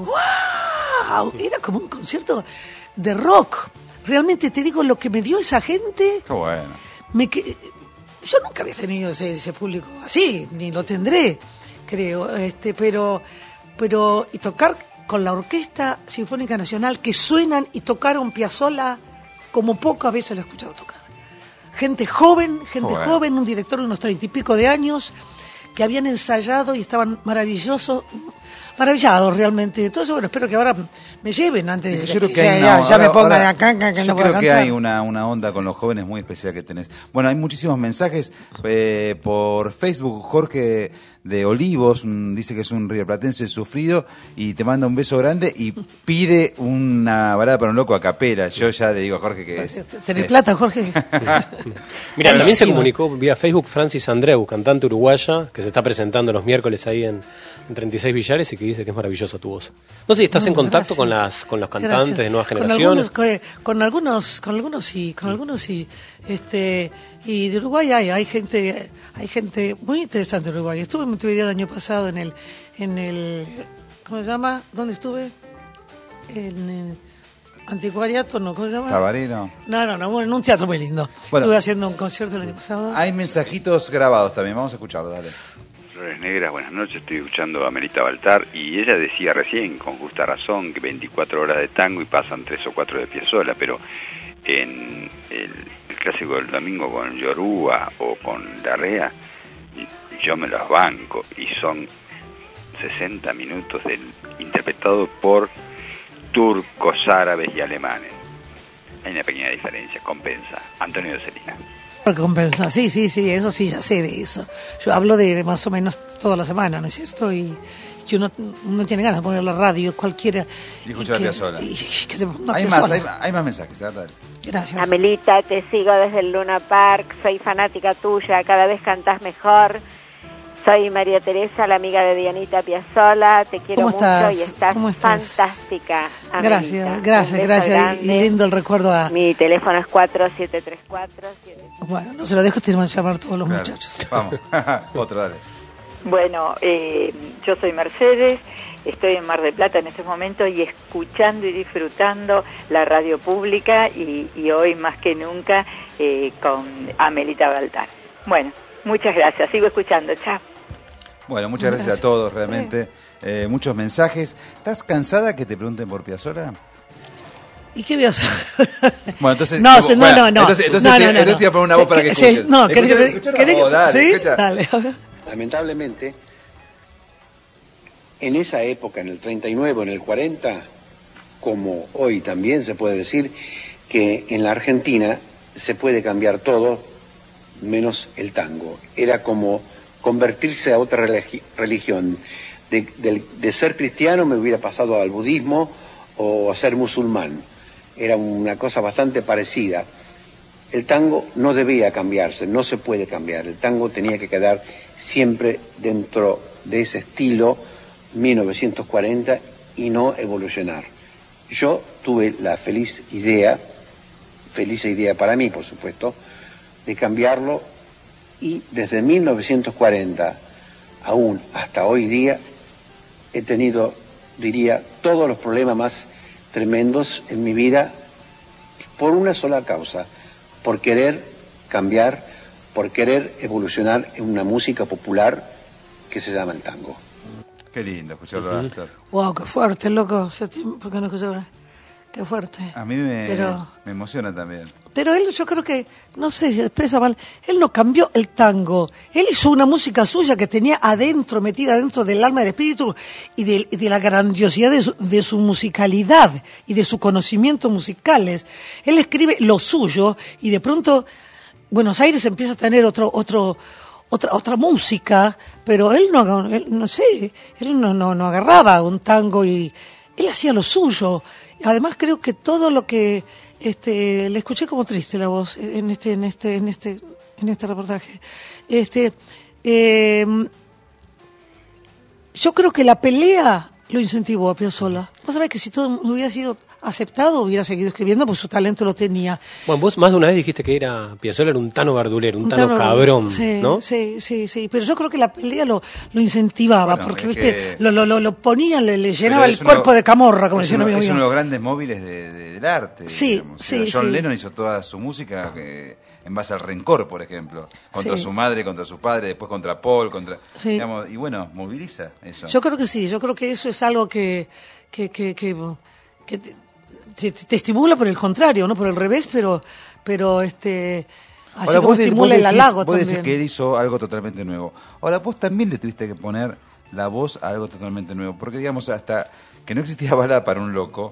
wow, era como un concierto de rock. Realmente te digo, lo que me dio esa gente,
Qué bueno.
me que- yo nunca había tenido ese, ese público así, ni lo tendré, creo, este, pero, pero y tocar con la Orquesta Sinfónica Nacional, que suenan y tocaron Piazzolla como pocas veces lo he escuchado tocar. Gente joven, gente
Bueno.
joven, un director de unos treinta y pico de años, que habían ensayado y estaban maravillosos, maravillados realmente. Entonces, bueno, espero que ahora me lleven antes de
Yo creo
que
que
ya,
hay
ya-
una,
ya me
ahora-
pongan
ahora-
acá, acá, que
yo
no puedo
creo que
cantar.
hay una, una onda con los jóvenes muy especial que tenés. Bueno, hay muchísimos mensajes eh, por Facebook. Jorge de Olivos mm, dice que es un rioplatense sufrido y te manda un beso grande y pide una balada para un loco a capela. Yo ya le digo a Jorge que es...
¿Tenés
es-
plata, Jorge?
Mira, también se
Carísimo.
comunicó vía Facebook Francis Andreu, cantante uruguaya, que se está presentando los miércoles ahí en, en treinta y seis Villares y que dice que es maravillosa tu voz. No sé si estás en
No,
contacto
gracias.
con las con los cantantes
Gracias.
de nuevas
Con
generaciones.
algunos, que- con algunos, con algunos sí, con algunos sí. Este, y de Uruguay hay, hay gente, hay gente muy interesante en Uruguay. Estuve en Montevideo el año pasado en el, en el, ¿cómo se llama? ¿Dónde estuve? En el Anticuariato, ¿no? ¿Cómo se llama?
Tabarino.
No, no, no, en un teatro muy lindo.
Bueno.
Estuve haciendo un concierto el año pasado.
Hay mensajitos grabados también, vamos a escucharlo, dale.
Flores Negras, buenas noches, estoy escuchando a Melita Baltar y ella decía recién, con justa razón, que veinticuatro horas de tango y pasan tres o cuatro de Piazzolla, pero en el, el clásico del domingo con Yoruba o con Larrea, yo me los banco y son sesenta minutos del, interpretado por turcos, árabes y alemanes. Hay una pequeña diferencia, compensa. Antonio de Celina.
Recompensa, sí, sí, sí, eso sí, ya sé de eso. Yo hablo de, de más o menos toda la semana, ¿no es cierto? Y que uno, uno tiene ganas de poner la radio, cualquiera.
Y escuchar a
que-
Piazzolla.
y que se ponga
Hay
Piazzolla.
más, hay, hay más mensajes, ¿eh? Dale.
Gracias.
Amelita, te sigo desde el Luna Park, soy fanática tuya, cada vez cantás mejor. Soy María Teresa, la amiga de Dianita Piazzolla, te quiero
¿Cómo
mucho
estás?
y estás,
¿Cómo estás?
fantástica. Amelita.
Gracias,
Un
gracias,
beso
gracias. Y,
grande.
y lindo el recuerdo a...
Mi teléfono es cuatro siete tres cuatro.
Bueno, no se lo dejo, tenemos que llamar a todos los
Claro.
muchachos.
Vamos, otro, dale.
Bueno, eh, yo soy Mercedes, estoy en Mar del Plata en este momento y escuchando y disfrutando la radio pública y, y hoy más que nunca eh, con Amelita Baltar. Bueno, muchas gracias, sigo escuchando, chao.
Bueno, muchas gracias, gracias a todos, realmente. Sí. Eh, muchos mensajes. ¿Estás cansada que te pregunten por Piazzolla?
¿Y qué voy a hacer?
Bueno, entonces...
No, no,
bueno,
no, no.
Entonces, entonces,
no,
te,
no, no,
entonces te voy a poner una voz para que
sí,
escuches.
No, ¿querés que...
Escucha, escucha voz, dale,
¿sí?
escucha.
Dale.
Lamentablemente, en esa época, en el treinta y nueve o en el cuarenta, como hoy también se puede decir, que en la Argentina se puede cambiar todo menos el tango. Era como convertirse a otra religi- religión. De, de, de ser cristiano me hubiera pasado al budismo o a ser musulmán. Era una cosa bastante parecida. El tango no debía cambiarse, no se puede cambiar. El tango tenía que quedar siempre dentro de ese estilo mil novecientos cuarenta y no evolucionar. Yo tuve la feliz idea, feliz idea para mí, por supuesto, de cambiarlo y desde mil novecientos cuarenta aún hasta hoy día he tenido, diría, todos los problemas más tremendos en mi vida por una sola causa, por querer cambiar, por querer evolucionar en una música popular que se llama el tango.
Qué lindo escucharlo, Astor.
Wow, qué fuerte, loco. ¿Por qué no escuchaba? Qué fuerte.
A mí me,
pero,
me emociona también.
Pero él, yo creo que, no sé si se expresa mal, él no cambió el tango. Él hizo una música suya que tenía adentro, metida adentro del alma, del espíritu y de, de la grandiosidad de su, de su musicalidad y de sus conocimientos musicales. Él escribe lo suyo y de pronto Buenos Aires empieza a tener otro, otro, otra, otra música, pero él no, él, no sé, él no, no, no agarraba un tango y él hacía lo suyo. Además creo que todo lo que este le escuché como triste la voz en este en este en este en este reportaje. Este eh, yo creo que la pelea lo incentivó a Piazzolla. Vos sabés que si todo hubiera sido aceptado, hubiera seguido escribiendo, pues su talento lo tenía.
Bueno, vos más de una vez dijiste que era Piazzolla era un tano verdulero, un, un tano, tano cabrón,
sí,
¿no?
Sí, sí, sí, pero yo creo que la pelea lo, lo incentivaba, bueno, porque viste,
que...
lo, lo, lo, lo ponía, le, le llenaba el cuerpo uno, de camorra, como decía un amigo mío.
Es uno de los grandes móviles de, de, del arte.
Sí,
digamos.
sí,
John
sí.
Lennon hizo toda su música que, en base al rencor, por ejemplo, contra
sí.
su madre, contra su padre, después contra Paul, contra,
sí.
digamos, y bueno, moviliza eso.
Yo creo que sí, yo creo que eso es algo que, que, que, que, que te, te, te estimula por el contrario, no por el revés, pero, pero este, así
Ahora,
como
vos
estimula
decís,
el halago
vos
también.
decís que él hizo algo totalmente nuevo. Ahora, vos también le tuviste que poner la voz a algo totalmente nuevo, porque digamos, hasta que no existía Balada para un loco,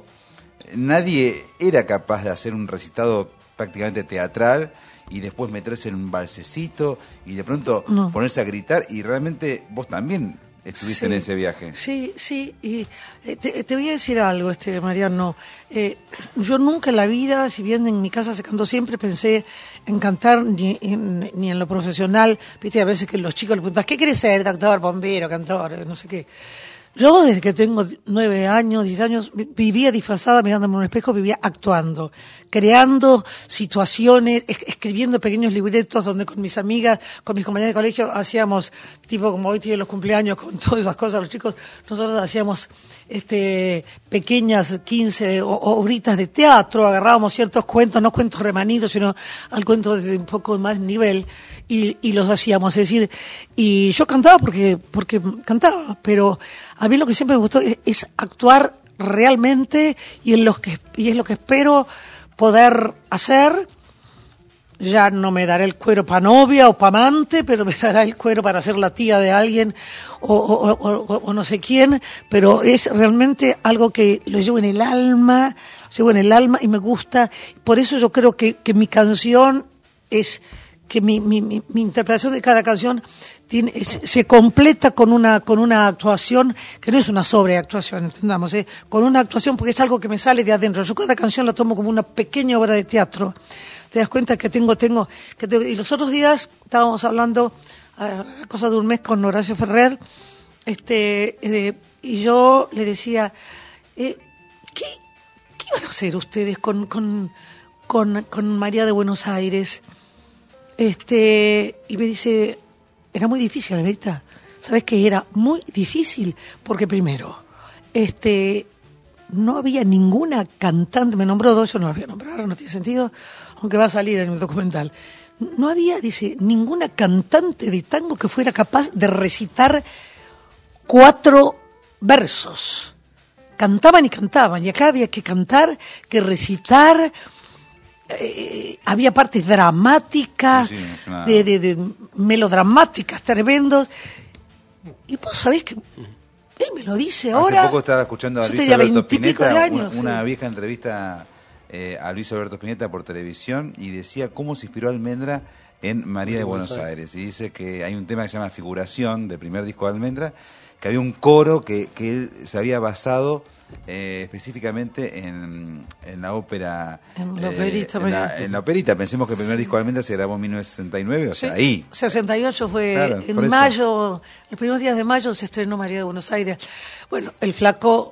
nadie era capaz de hacer un recitado prácticamente teatral y después meterse en un balsecito y de pronto no. ponerse a gritar, y realmente vos también estuviste sí, en ese viaje.
Sí, sí, y te, te voy a decir algo, este Mariano. Eh, yo nunca en la vida, si bien en mi casa se cantó siempre, pensé en cantar ni en, ni en lo profesional. Viste, a veces que los chicos le preguntan, ¿qué quieres ser? Doctor, bombero, cantor, no sé qué. Yo desde que tengo nueve años, diez años, vivía disfrazada, mirándome en un espejo, vivía actuando, creando situaciones, es, escribiendo pequeños libretos donde con mis amigas, con mis compañeras de colegio, hacíamos, tipo como hoy tienen los cumpleaños, con todas esas cosas, los chicos, nosotros hacíamos este pequeñas quince obritas de teatro, agarrábamos ciertos cuentos, no cuentos remanidos, sino al cuento de un poco más nivel, y, y los hacíamos, es decir, y yo cantaba porque, porque cantaba, pero a mí lo que siempre me gustó es, es actuar realmente y, en los que, y es lo que espero poder hacer. Ya no me dará el cuero para novia o para amante, pero me dará el cuero para ser la tía de alguien o, o, o, o no sé quién, pero es realmente algo que lo llevo en el alma, lo llevo en el alma y me gusta. Por eso yo creo que, que mi canción es, que mi, mi, mi, mi interpretación de cada canción tiene, se completa con una con una actuación que no es una sobreactuación, entendamos, ¿eh? Con una actuación porque es algo que me sale de adentro. Yo cada canción la tomo como una pequeña obra de teatro. Te das cuenta que tengo tengo que tengo, y los otros días estábamos hablando a cosa de un mes con Horacio Ferrer, este eh, y yo le decía, eh, ¿qué qué iban a hacer ustedes con con con con María de Buenos Aires? Este, y me dice, era muy difícil, Alberta. ¿Sabes qué? Era muy difícil, porque primero, este, no había ninguna cantante, me nombró dos, yo no las voy a nombrar, no tiene sentido, aunque va a salir en el documental. No había, dice, ninguna cantante de tango que fuera capaz de recitar cuatro versos. Cantaban y cantaban, y acá había que cantar, que recitar, eh, había partes dramáticas, sí, sí, una... de, de, de melodramáticas tremendos, y vos sabés que él me lo dice ahora.
Hace poco estaba escuchando a Luis Alberto Spinetta, años, una, una sí. vieja entrevista eh, a Luis Alberto Spinetta por televisión, y decía cómo se inspiró Almendra en María de Buenos Aires, y dice que hay un tema que se llama Figuración, del primer disco de Almendra, que había un coro que, que él se había basado eh, específicamente en, en la ópera.
En la operita.
Eh, en, la, en la operita. Pensemos que el primer disco de Almendra se grabó en mil novecientos sesenta y nueve, o sea, sí, ahí.
sesenta y ocho fue, claro, en mayo, los primeros días de mayo se estrenó María de Buenos Aires. Bueno, el flaco...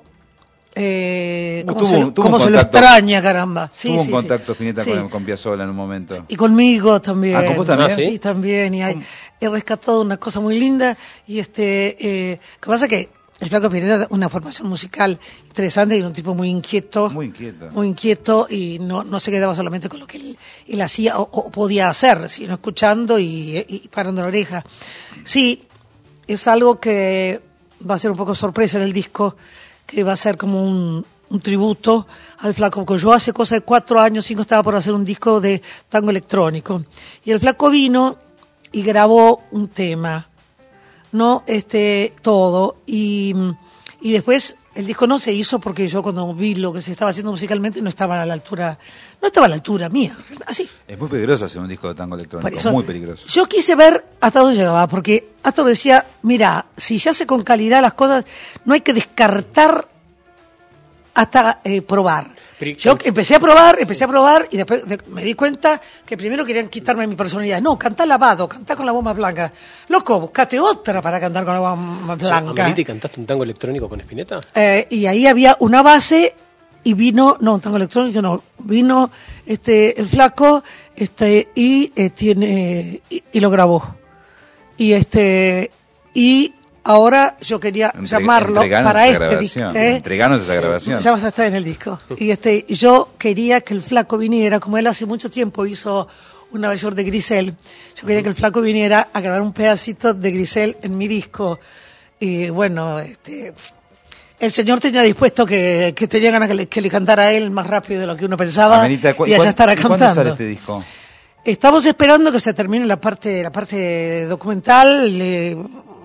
Eh, ¿Cómo, tuvo, se, lo, tuvo cómo se lo extraña, caramba? Sí,
tuvo
sí,
un contacto,
sí.
Spinetta,
sí.
con, con Piazzolla en un momento.
Sí, y conmigo también.
¿Ah, con vos también?
¿Ah, sí? Y también, y hay, he rescatado una cosa muy linda, y este, eh, lo que pasa es que el flaco Spinetta, una formación musical interesante, y un tipo muy inquieto.
Muy inquieto.
Muy inquieto, y no, no se quedaba solamente con lo que él, él hacía o, o podía hacer, sino escuchando y, y parando la oreja. Sí, es algo que va a ser un poco sorpresa en el disco, que va a ser como un, un tributo al flaco, porque yo hace cosa de cuatro años, cinco, estaba por hacer un disco de tango electrónico, y el flaco vino y grabó un tema, no este todo, y, y después el disco no se hizo porque yo cuando vi lo que se estaba haciendo musicalmente no estaba a la altura, no estaba a la altura mía, así.
Es muy peligroso hacer un disco de tango electrónico, eso, muy peligroso.
Yo quise ver hasta dónde llegaba, porque Astor decía, mira, si se hace con calidad las cosas, no hay que descartar hasta eh, probar. Pero, yo empecé a probar, empecé a probar, y después de, me di cuenta que primero querían quitarme mi personalidad. No, cantá lavado, cantá con la voz más blanca. Loco, buscate otra para cantar con la voz más blanca.
¿Amelita, y cantaste un tango electrónico con Spinetta?
Eh, y ahí había una base, y vino, no, un tango electrónico no, vino este el flaco, este, y eh, tiene, y, y lo grabó. Y este, y ahora yo quería Entre, llamarlo para este disco. ¿eh?
Entreganos esa grabación.
Ya vas a estar en el disco. Y este, yo quería que el flaco viniera, como él hace mucho tiempo hizo una versión de Grisel, yo quería que el flaco viniera a grabar un pedacito de Grisel en mi disco. Y bueno, este, el señor tenía dispuesto que, que tenía ganas que le, que le cantara a él más rápido de lo que uno pensaba.
Amenita,
y allá estará cantando.
¿Cuándo sale este disco?
Estamos esperando que se termine la parte, la parte documental. Eh,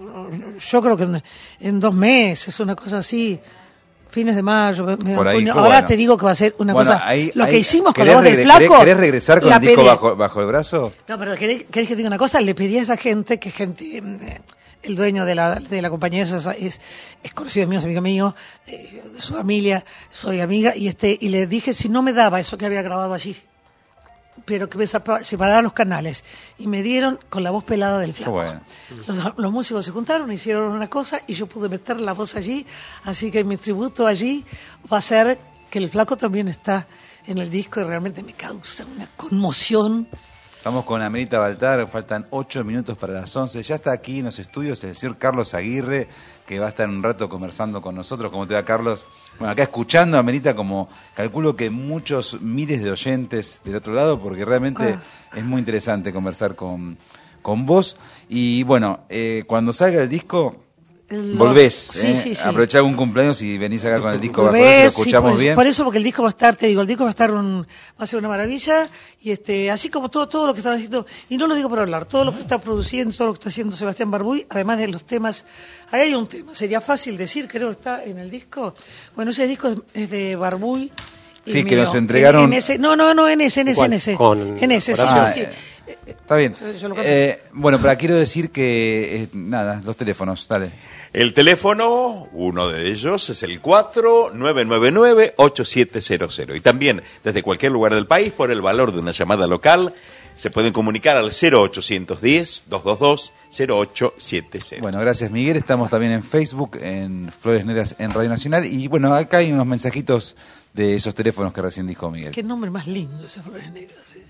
yo creo que en, en dos meses, una cosa así, fines de mayo, me
Por ahí,
junio. Ahora
bueno.
te digo que va a ser una
bueno,
cosa.
Ahí,
lo
ahí,
que hicimos con la voz
regre-
del flaco.
¿Querés regresar con el disco bajo, bajo el brazo?
No, pero ¿querés, querés que te diga una cosa? Le pedí a esa gente, que gente, eh, el dueño de la, de la compañía es, es, es conocido mío, es amigo mío, eh, de su familia, soy amiga, y este, y le dije si no me daba eso que había grabado allí, pero que me separaran los canales, y me dieron con la voz pelada del flaco.
Bueno.
Los, los músicos se juntaron, hicieron una cosa, y yo pude meter la voz allí, así que mi tributo allí va a ser que el flaco también está en el disco, y realmente me causa una conmoción.
Estamos con Amelita Baltar, faltan ocho minutos para las once. Ya está aquí en los estudios el señor Carlos Aguirre, que va a estar un rato conversando con nosotros. ¿Cómo te va, Carlos? Bueno, acá escuchando a Amelita, como calculo que muchos miles de oyentes del otro lado, porque realmente ah. es muy interesante conversar con, con vos. Y bueno, eh, cuando salga el disco, Los... volvés, sí, eh, sí, sí. aprovechá un cumpleaños y venís acá con el disco bajo,
volvés,
lo escuchamos
sí, por,
bien.
Por eso, porque el disco va a estar, te digo, el disco va a estar un, va a ser una maravilla, y este, así como todo, todo lo que están haciendo, y no lo digo por hablar, todo lo que está produciendo, todo lo que está haciendo Sebastián Barbuy, además de los temas, ahí hay un tema, sería fácil decir, creo que está en el disco, bueno, ese disco es, es de Barbuy.
Sí, mío. Que nos entregaron.
En, en ese, no, no, no, en ese, en ese, en ese.
Con,
en ese, sí,
ah,
sí,
sí. Eh, está bien. Eh, bueno, pero quiero decir que, eh, nada, los teléfonos, dale.
El teléfono, uno de ellos, es el cuatro nueve nueve nueve ocho siete cero cero. Y también, desde cualquier lugar del país, por el valor de una llamada local, se pueden comunicar al cero ochocientos diez, doscientos veintidós, cero ocho siete cero.
Bueno, gracias, Miguel. Estamos también en Facebook, en Flores Negras, en Radio Nacional. Y bueno, acá hay unos mensajitos de esos teléfonos que recién dijo Miguel.
Qué nombre más lindo ese Flores Negras. ¿eh?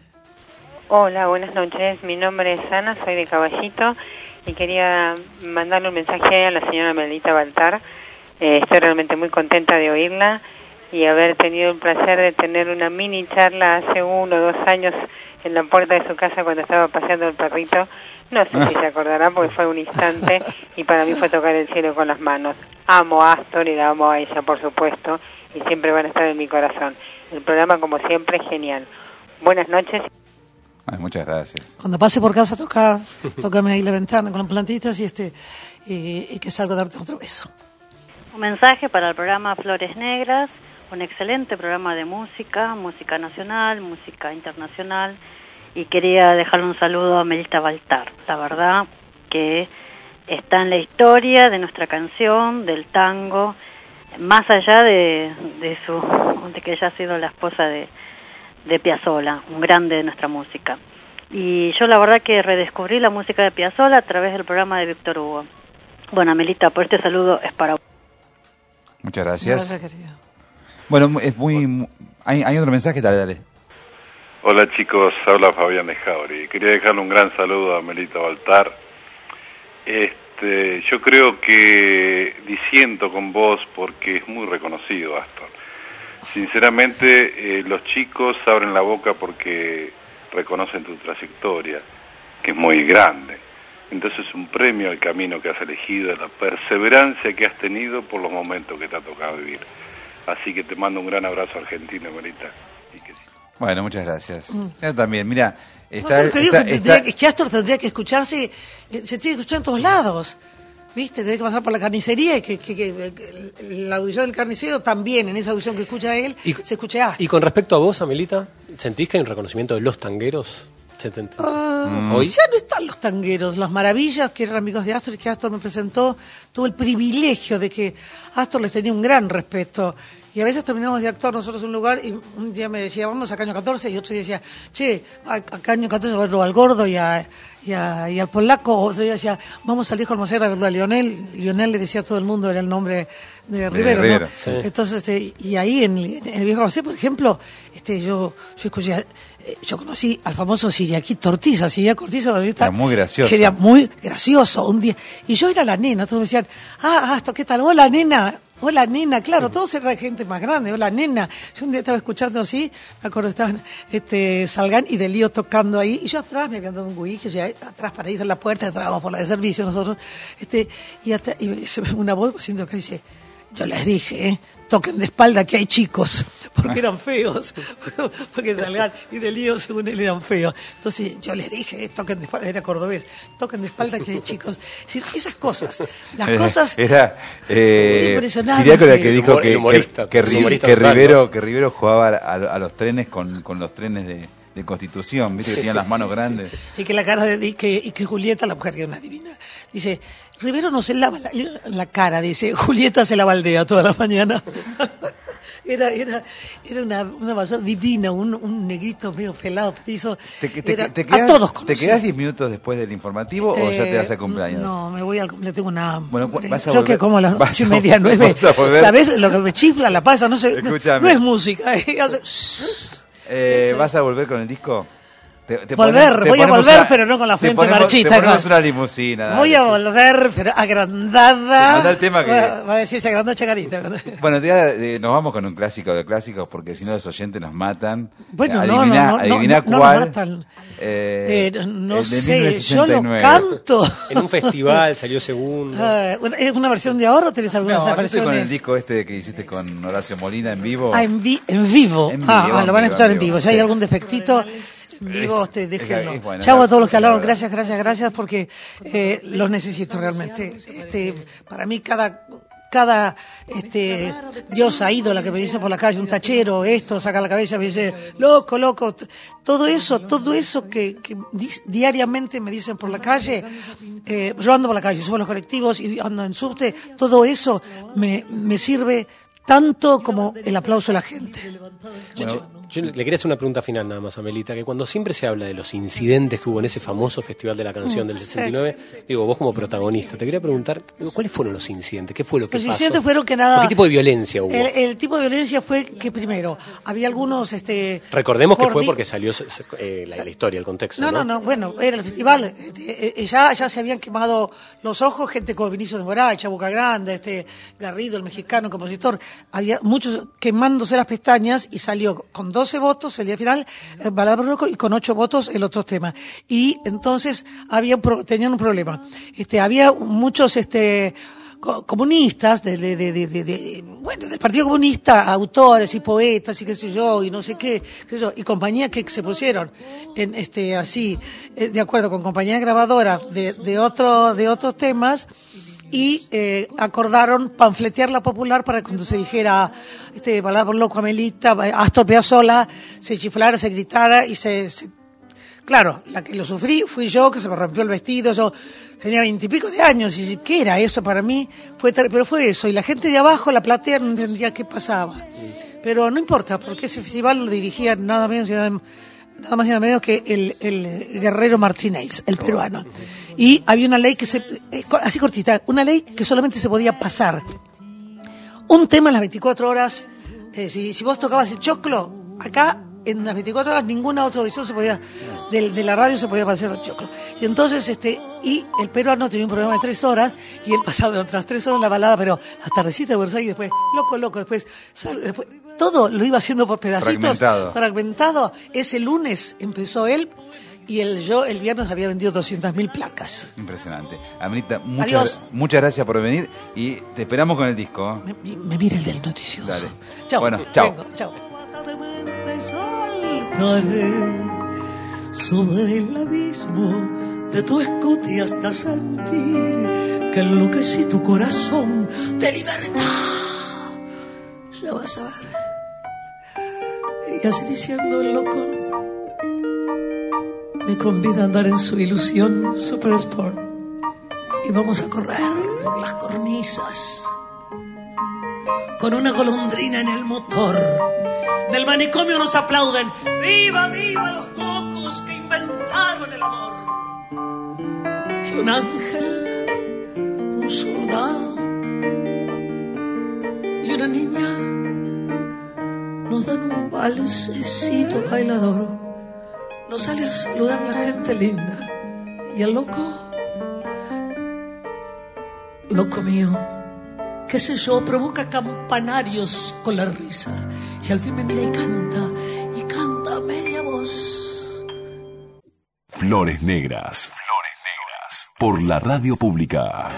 Hola, buenas noches. Mi nombre es Ana, soy de Caballito. Y quería mandarle un mensaje a la señora Amelita Baltar, Eh, estoy realmente muy contenta de oírla y haber tenido el placer de tener una mini charla hace uno o dos años en la puerta de su casa cuando estaba paseando el perrito. No sé si se acordará porque fue un instante y para mí fue tocar el cielo con las manos. Amo a Astor y la amo a ella, por supuesto, y siempre van a estar en mi corazón. El programa, como siempre, es genial. Buenas noches.
Ay, muchas gracias.
Cuando pase por casa, toca, tócame ahí la ventana con las plantitas y este y, y que salga a darte otro beso.
Un mensaje para el programa Flores Negras, un excelente programa de música, música nacional, música internacional, y quería dejarle un saludo a Melita Baltar. La verdad que está en la historia de nuestra canción, del tango, más allá de, de su de que ella ha sido la esposa de, de Piazzolla, un grande de nuestra música. Y yo la verdad que redescubrí la música de Piazzolla a través del programa de Víctor Hugo. Bueno, Melita, por este saludo es para vos.
Muchas gracias.
Gracias, querido.
Bueno, es muy... muy- hay, hay otro mensaje, dale, dale.
Hola chicos, habla Fabián de Jauri. Quería dejarle un gran saludo a Melita Baltar. Este, yo creo que disiento con vos porque es muy reconocido Astor. Sinceramente, eh, los chicos abren la boca porque reconocen tu trayectoria, que es muy grande. Entonces es un premio al camino que has elegido, la perseverancia que has tenido por los momentos que te ha tocado vivir. Así que te mando un gran abrazo argentino, Melita.
Bueno, muchas gracias. Mm. Yo también, mira, está...
No sé lo que digo,
está,
que,
está-
tendría- que Astor tendría que escucharse, eh, se tiene que escuchar en todos lados. ¿Viste? Tendría que pasar por la carnicería y que, que, que- que la audición del carnicero también, en esa audición que escucha él, se escuche Astor.
Y con respecto a vos, Amelita, ¿sentís que hay un reconocimiento de los tangueros? Se te-
Ah,
Hoy
ya no están los tangueros, las maravillas que eran amigos de Astor y que Astor me presentó. Tuve el privilegio de que Astor les tenía un gran respeto. Y a veces terminamos de actuar nosotros en un lugar y un día me decía, vamos a Caño catorce, y otro día decía, che, a, a Caño catorce a verlo al gordo y, a, y, a- y al polaco. Otro día decía, vamos al viejo Almacén a verlo a Lionel. Lionel le decía a todo el mundo, era el nombre de Rivero,
Rivero,
¿no?
sí.
Entonces, este, y ahí en, en el viejo Almacén, por ejemplo, este, yo, yo escuché, eh, yo conocí al famoso Siriaquito Ortiz, Siriaco Ortiz,
Era muy gracioso.
que era muy gracioso un día. Y yo era la nena, todos me decían, ah, Astor, ¿qué tal? Hola, nena. Hola, nena, claro, todos eran gente más grande. Hola, nena. Yo un día estaba escuchando así, me acuerdo, estaban este, Salgán y Delío tocando ahí, y yo atrás me habían dado un whisky, o sea, atrás para ir a la puerta, entrábamos por la de servicio nosotros, este, y, hasta, y se ve una voz haciendo que dice, yo les dije, ¿eh? Toquen de espalda que hay chicos, porque eran feos, porque Salgán y Delío, según él, eran feos. Entonces yo les dije, eh, toquen de espalda, era cordobés, toquen de espalda que hay chicos. Es decir, esas cosas, las
Era-
cosas...
Era... Eh,
impresionante.
Siriaco era el que dijo
Humor-
que,
el humorista,
que, que Ri-
humorista
que
total,
Rivero,
¿no?
que Rivero jugaba a, a los trenes con, con los trenes de, de Constitución, viste que
Sí.
tenían las manos grandes.
Y que la cara de, y que, y que Julieta, la mujer que es una divina, dice, Rivero no se lava la, la cara, dice, Julieta se la baldea toda la mañana. Era, era, era una, una persona divina, un, un negrito medio pelado, petizo.
¿Te, te,
Era-
te
a
quedás,
todos
¿Te
conocía.
quedás diez minutos después del informativo o ya te vas a cumpleaños?
No, me voy al, le tengo una hambre.
Bueno, vas a
Yo
volver-
que como a las
vas
ocho y
a-
media, nueve.
vas a volver-
¿Sabes lo que me chifla la pasa? No sé, no,
Escúchame.
no es música. eh, hace-
Eh, ¿Vas a volver con el disco? Te- te
Volver,
pone- te
voy a
ponemos
volver,
una-
pero no con la
te
frente
ponemos-
marchita,
Te ponemos
con-
una limusina. dale.
Voy a volver, pero agrandada.
Manda el tema que-
Va, va a decir, se agrandó Chacarita.
Bueno, ya, eh, nos vamos con un clásico de clásicos porque si no los oyentes nos matan.
Bueno, no,
Adivina-
no, no, no,
adivina
no nos
cuál.
matan.
Eh,
Eh, no
el de
sé,
mil novecientos
yo lo
sesenta y nueve.
canto.
En un festival salió segundo.
Ah, bueno, ¿es una versión de ahora o tenés algunas
No, yo estoy
versiones?
con el disco este que hiciste con Horacio Molina en vivo.
Ah, en, vi- en vivo.
En
ah,
vivo,
ah,
en
lo van a
vivo,
escuchar
en
en
vivo.
vivo. Si hay
Sí.
algún defectito, en vivo,
Es-
te
es-
déjenlo.
es bueno,
Chau
la-
a todos los que
la
hablaron.
verdad.
Gracias, gracias, gracias, porque eh, los necesito realmente. Este, para mí, cada cada este diosa ídola que me dice por la calle, un tachero, esto, saca la cabeza, me dice, loco, loco, t- todo eso, todo eso que, que di- diariamente me dicen por la calle, eh, yo ando por la calle, subo a los colectivos y ando en subte, todo eso me, me sirve tanto como el aplauso de la gente.
Bueno, yo le quería hacer una pregunta final nada más, Amelita, que cuando siempre se habla de los incidentes que hubo en ese famoso Festival de la Canción del sesenta y nueve, digo, vos como protagonista, te quería preguntar, ¿cuáles fueron los incidentes? ¿Qué fue lo que
los
pasó?
Los incidentes fueron que nada...
¿Qué tipo de violencia hubo?
El, el tipo de violencia fue que primero, había algunos... este
Recordemos que
por
fue
di-
porque salió eh, la, la historia, el contexto,
No,
¿no?
no, no, bueno, era el festival, eh, eh, ya, ya se habían quemado los ojos, gente como Vinicio de Moracha, Boca Grande, este Garrido, el mexicano compositor, había muchos quemándose las pestañas y salió con doce votos el día final, eh, Balada por Loco, y con ocho votos el otro tema. Y entonces había un pro- tenían un problema. Este, había muchos este co- comunistas de, de, de, de, de- de- bueno, del Partido Comunista, autores y poetas y qué sé yo, y no sé qué, qué sé yo, y compañías que se pusieron en este así, eh, de acuerdo con compañías grabadoras de, de otro, de otros temas, y eh, acordaron panfletear la popular para cuando se dijera este Balada por Loco, Amelita, Astor Piazzolla, se chiflara, se gritara y se, se... Claro, la que lo sufrí fui yo, que se me rompió el vestido, yo tenía veintipico de años, y ¿qué era eso para mí? Fue ter- pero fue eso, y la gente de abajo, la platea, no entendía qué pasaba. Pero no importa, porque ese festival lo dirigía nada menos y nada, nada más y nada menos que el, el Guerrero Martínez, el peruano. Y había una ley que se, eh, así cortita, una ley que solamente se podía pasar un tema en las veinticuatro horas. Eh, si, si vos tocabas el choclo, acá en las veinticuatro horas ninguna otra audición se podía, de, de la radio se podía pasar el choclo. Y entonces, este, y el peruano tenía un programa de tres horas, y él pasaba de otras tres horas la balada, pero la tardecita de Buenos Aires, después, loco, loco, después, sal, después, todo lo iba haciendo por pedacitos,
Fragmentado.
fragmentado. Ese lunes empezó él, y el, yo el viernes había vendido doscientas mil placas.
Impresionante. Amelita, muchas,
Adiós.
muchas gracias por venir y te esperamos con el disco.
Me, me mira el del noticioso.
Dale.
Chao.
Bueno, chao.
Vengo, chao.
Saltaré sobre el abismo de tu escote y hasta sentir que enloquecí tu corazón de libertad. Ya vas a ver. Y así diciendo el loco, me convida a andar en su ilusión Super Sport y vamos a correr por las cornisas con una golondrina en el motor. Del manicomio nos aplauden. ¡Viva, viva los locos que inventaron el amor! Y un ángel, un soldado y una niña nos dan un balsecito bailador. Nos sale a saludar la gente linda. Y el loco, loco mío, qué sé yo, provoca campanarios con la risa. Y al fin me mira y canta, y canta a media voz.
Flores Negras. Flores Negras. Por la radio pública.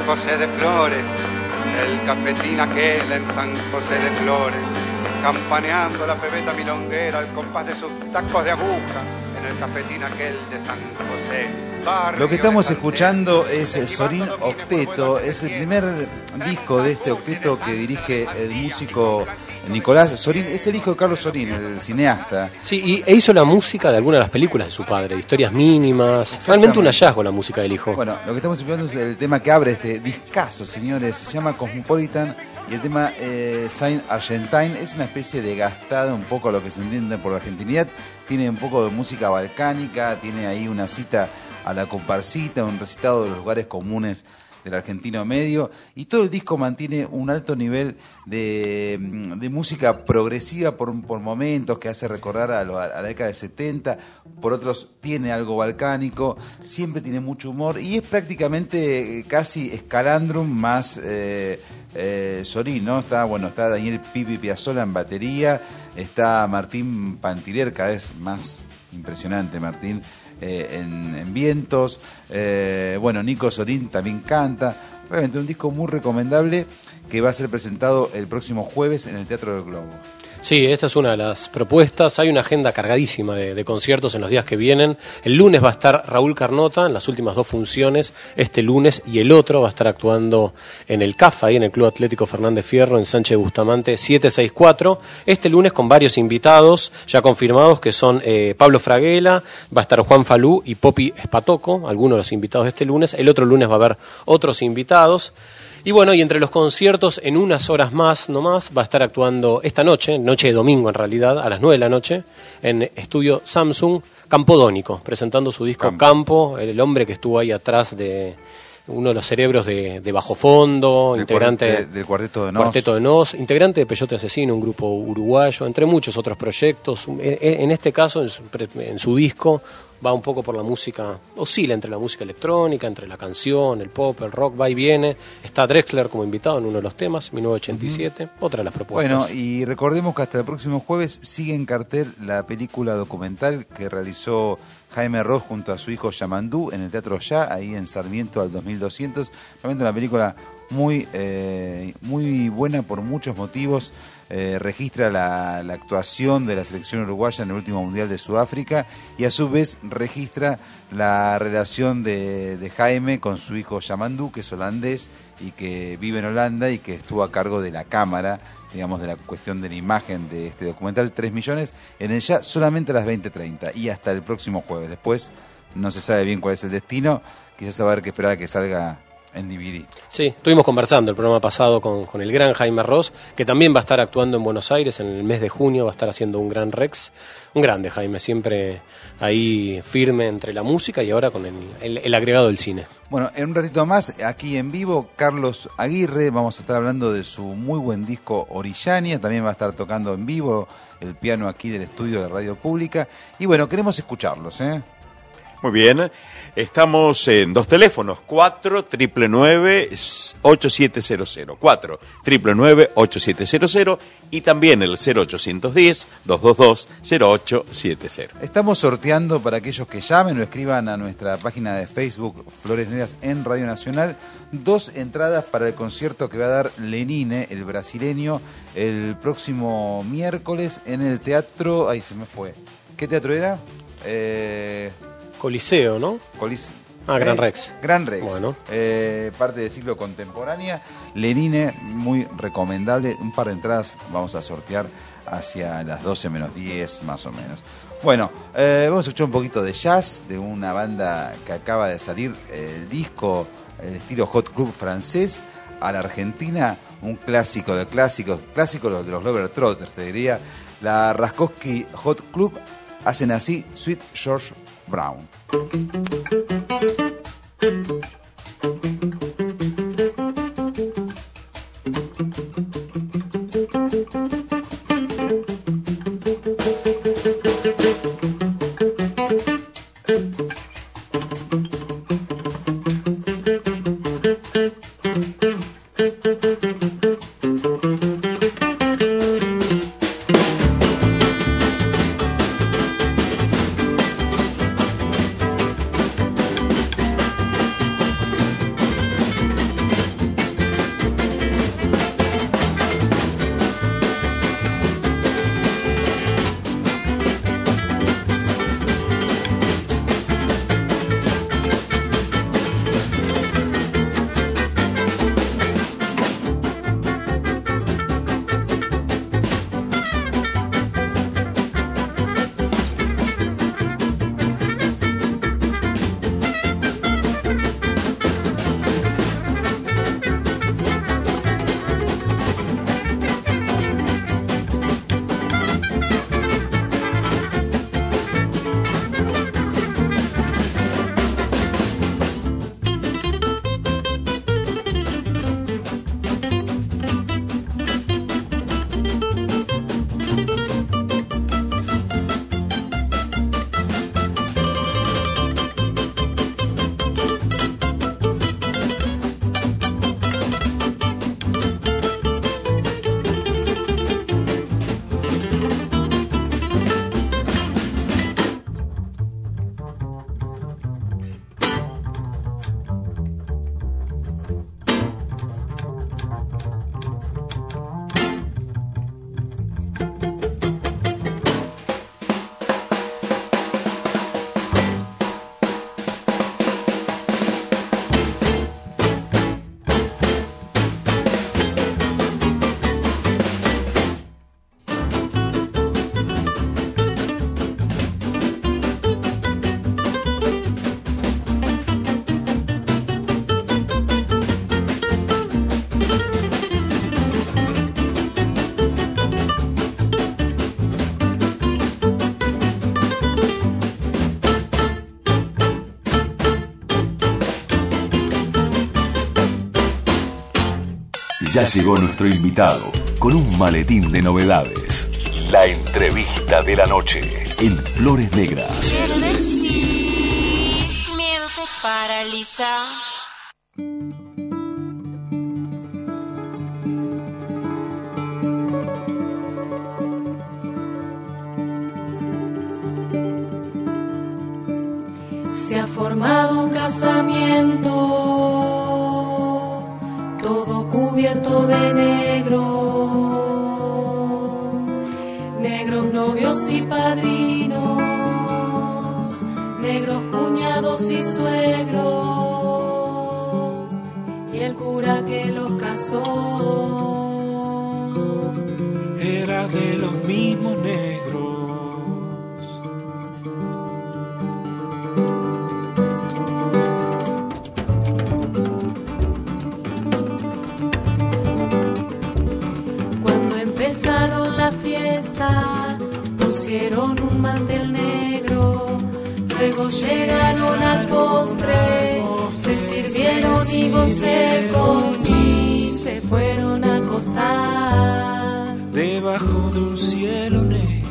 José de Flores, el cafetín aquel en San José de Flores, campaneando la pebeta milonguera al compás de sus tacos de aguja en el cafetín aquel de San José.
Lo que estamos escuchando es Sorín Octeto, es el primer disco de este octeto que dirige el músico Nicolás Sorín, es el hijo de Carlos Sorín, el cineasta.
Sí, y e hizo la música de algunas de las películas de su padre, Historias Mínimas, realmente un hallazgo la música del hijo.
Bueno, lo que estamos escuchando es el tema que abre este discazo, señores, se llama Cosmopolitan, y el tema eh, Saint Argentine es una especie de gastada, un poco a lo que se entiende por la argentinidad, tiene un poco de música balcánica, tiene ahí una cita a la comparsita, un recitado de los lugares comunes del argentino medio, y todo el disco mantiene un alto nivel de, de música progresiva por, por momentos que hace recordar a, lo, a la década del setenta, por otros tiene algo balcánico, siempre tiene mucho humor y es prácticamente casi Escalandrum más eh, eh, Sorín, ¿no? Está, bueno, está Daniel Pipi Piazzolla en batería, está Martín Pantiler, cada vez más impresionante Martín, Eh, en, en vientos, eh, bueno, Nico Sorín también canta, realmente un disco muy recomendable que va a ser presentado el próximo jueves en el Teatro del Globo.
Sí, esta es una de las propuestas. Hay una agenda cargadísima de, de conciertos en los días que vienen. El lunes va a estar Raúl Carnota en las últimas dos funciones, este lunes, y el otro va a estar actuando en el C A F, ahí en el Club Atlético Fernández Fierro, en Sánchez Bustamante siete sesenta y cuatro. Este lunes con varios invitados ya confirmados, que son eh, Pablo Fraguela, va a estar Juan Falú y Popi Espatoco, algunos de los invitados de este lunes. El otro lunes va a haber otros invitados. Y bueno, y entre los conciertos, en unas horas más, no más, va a estar actuando esta noche, noche de domingo en realidad, a las nueve de la noche, en Estudio Samsung, Campodónico, presentando su disco Campo, Campo, el hombre que estuvo ahí atrás de uno de los cerebros de, de Bajo Fondo, del integrante
cuartet, de, del Cuarteto de Nos.
Cuarteto de Nos, integrante de Peyote Asesino, un grupo uruguayo, entre muchos otros proyectos. En, en este caso, en su, en su disco, va un poco por la música, oscila entre la música electrónica, entre la canción, el pop, el rock, va y viene. Está Drexler como invitado en uno de los temas, mil novecientos ochenta y siete, uh-huh. Otra de las propuestas.
Bueno, y recordemos que hasta el próximo jueves sigue en cartel la película documental que realizó Jaime Ross junto a su hijo Yamandú en el Teatro Ya, ahí en Sarmiento al dos mil doscientos. Realmente una película muy, eh, muy buena por muchos motivos. Eh, registra la, la actuación de la selección uruguaya en el último Mundial de Sudáfrica y a su vez registra la relación de, de Jaime con su hijo Yamandú, que es holandés y que vive en Holanda y que estuvo a cargo de la cámara, digamos, de la cuestión de la imagen de este documental, tres millones, en el Ya solamente a las veinte treinta y hasta el próximo jueves. Después no se sabe bien cuál es el destino, quizás va a haber que esperar a que salga en D V D.
Sí, estuvimos conversando el programa pasado con, con el gran Jaime Ross, que también va a estar actuando en Buenos Aires en el mes de junio, va a estar haciendo un gran Rex. Un grande Jaime, siempre ahí firme entre la música y ahora con el, el, el agregado del cine.
Bueno, en un ratito más, aquí en vivo, Carlos Aguirre, vamos a estar hablando de su muy buen disco Orillania, también va a estar tocando en vivo el piano aquí del estudio de la radio pública. Y bueno, queremos escucharlos, ¿eh?
Muy bien, estamos en dos teléfonos, cuatro nueve nueve ocho siete cero cero, cuatro nueve nueve ocho siete cero cero y también el cero ochocientos diez, doscientos veintidós, cero ocho siete cero.
Estamos sorteando para aquellos que llamen o escriban a nuestra página de Facebook Flores Negras en Radio Nacional dos entradas para el concierto que va a dar Lenine, el brasileño, el próximo miércoles en el teatro, ahí se me fue, ¿qué teatro era? Eh...
Coliseo, ¿no?
Coliseo.
Ah, Gran Rex.
Gran Rex.
Bueno.
Eh, parte del ciclo contemporánea. Lenine, muy recomendable. Un par de entradas vamos a sortear hacia las doce menos diez, más o menos. Bueno, eh, vamos a escuchar un poquito de jazz de una banda que acaba de salir, el disco, el estilo Hot Club francés, a la Argentina, un clásico de clásicos, clásico de los Globetrotters, te diría. La Raskowski Hot Club hacen así Sweet George Brown.
ya llegó nuestro invitado con un maletín de novedades. La entrevista de la noche en Flores Negras.
Quiero decir, miedo te paraliza.
Se ha formado un casamiento, todo cubierto de negro, negros novios y padrinos, negros cuñados y suegros, y el cura que los casó
era de los mismos negros.
Empezaron la fiesta, pusieron un mantel negro, luego llegaron al postre, se sirvieron higos secos y se fueron a acostar
debajo de un cielo negro.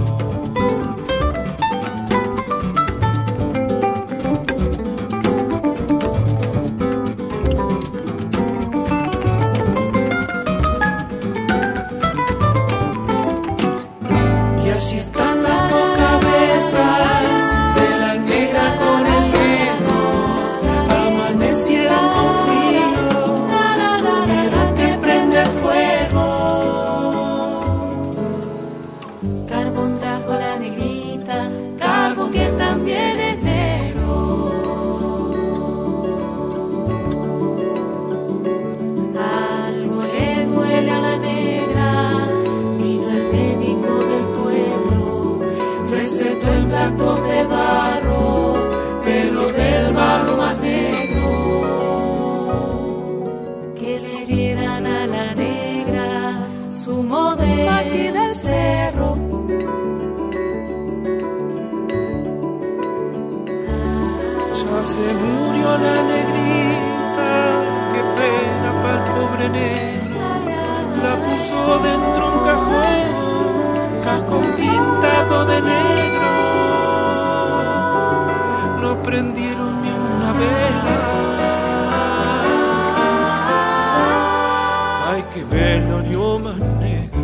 Allí están las dos cabezas de la negra con el negro, amanecieron con frío, tuvieron que prender fuego. Carbón trajo la negrita, carbón que también es negro. Algo le duele a la negra, vino el médico del recetó en platos de barro, pero del barro más negro, que le dieran a la negra zumo de aquí del cerro.
Ya se murió la negrita, qué pena para el pobre negro, la puso dentro un cajón, cajón pintado de negro, no prendieron ni una vela. Ay, qué velorio más negro.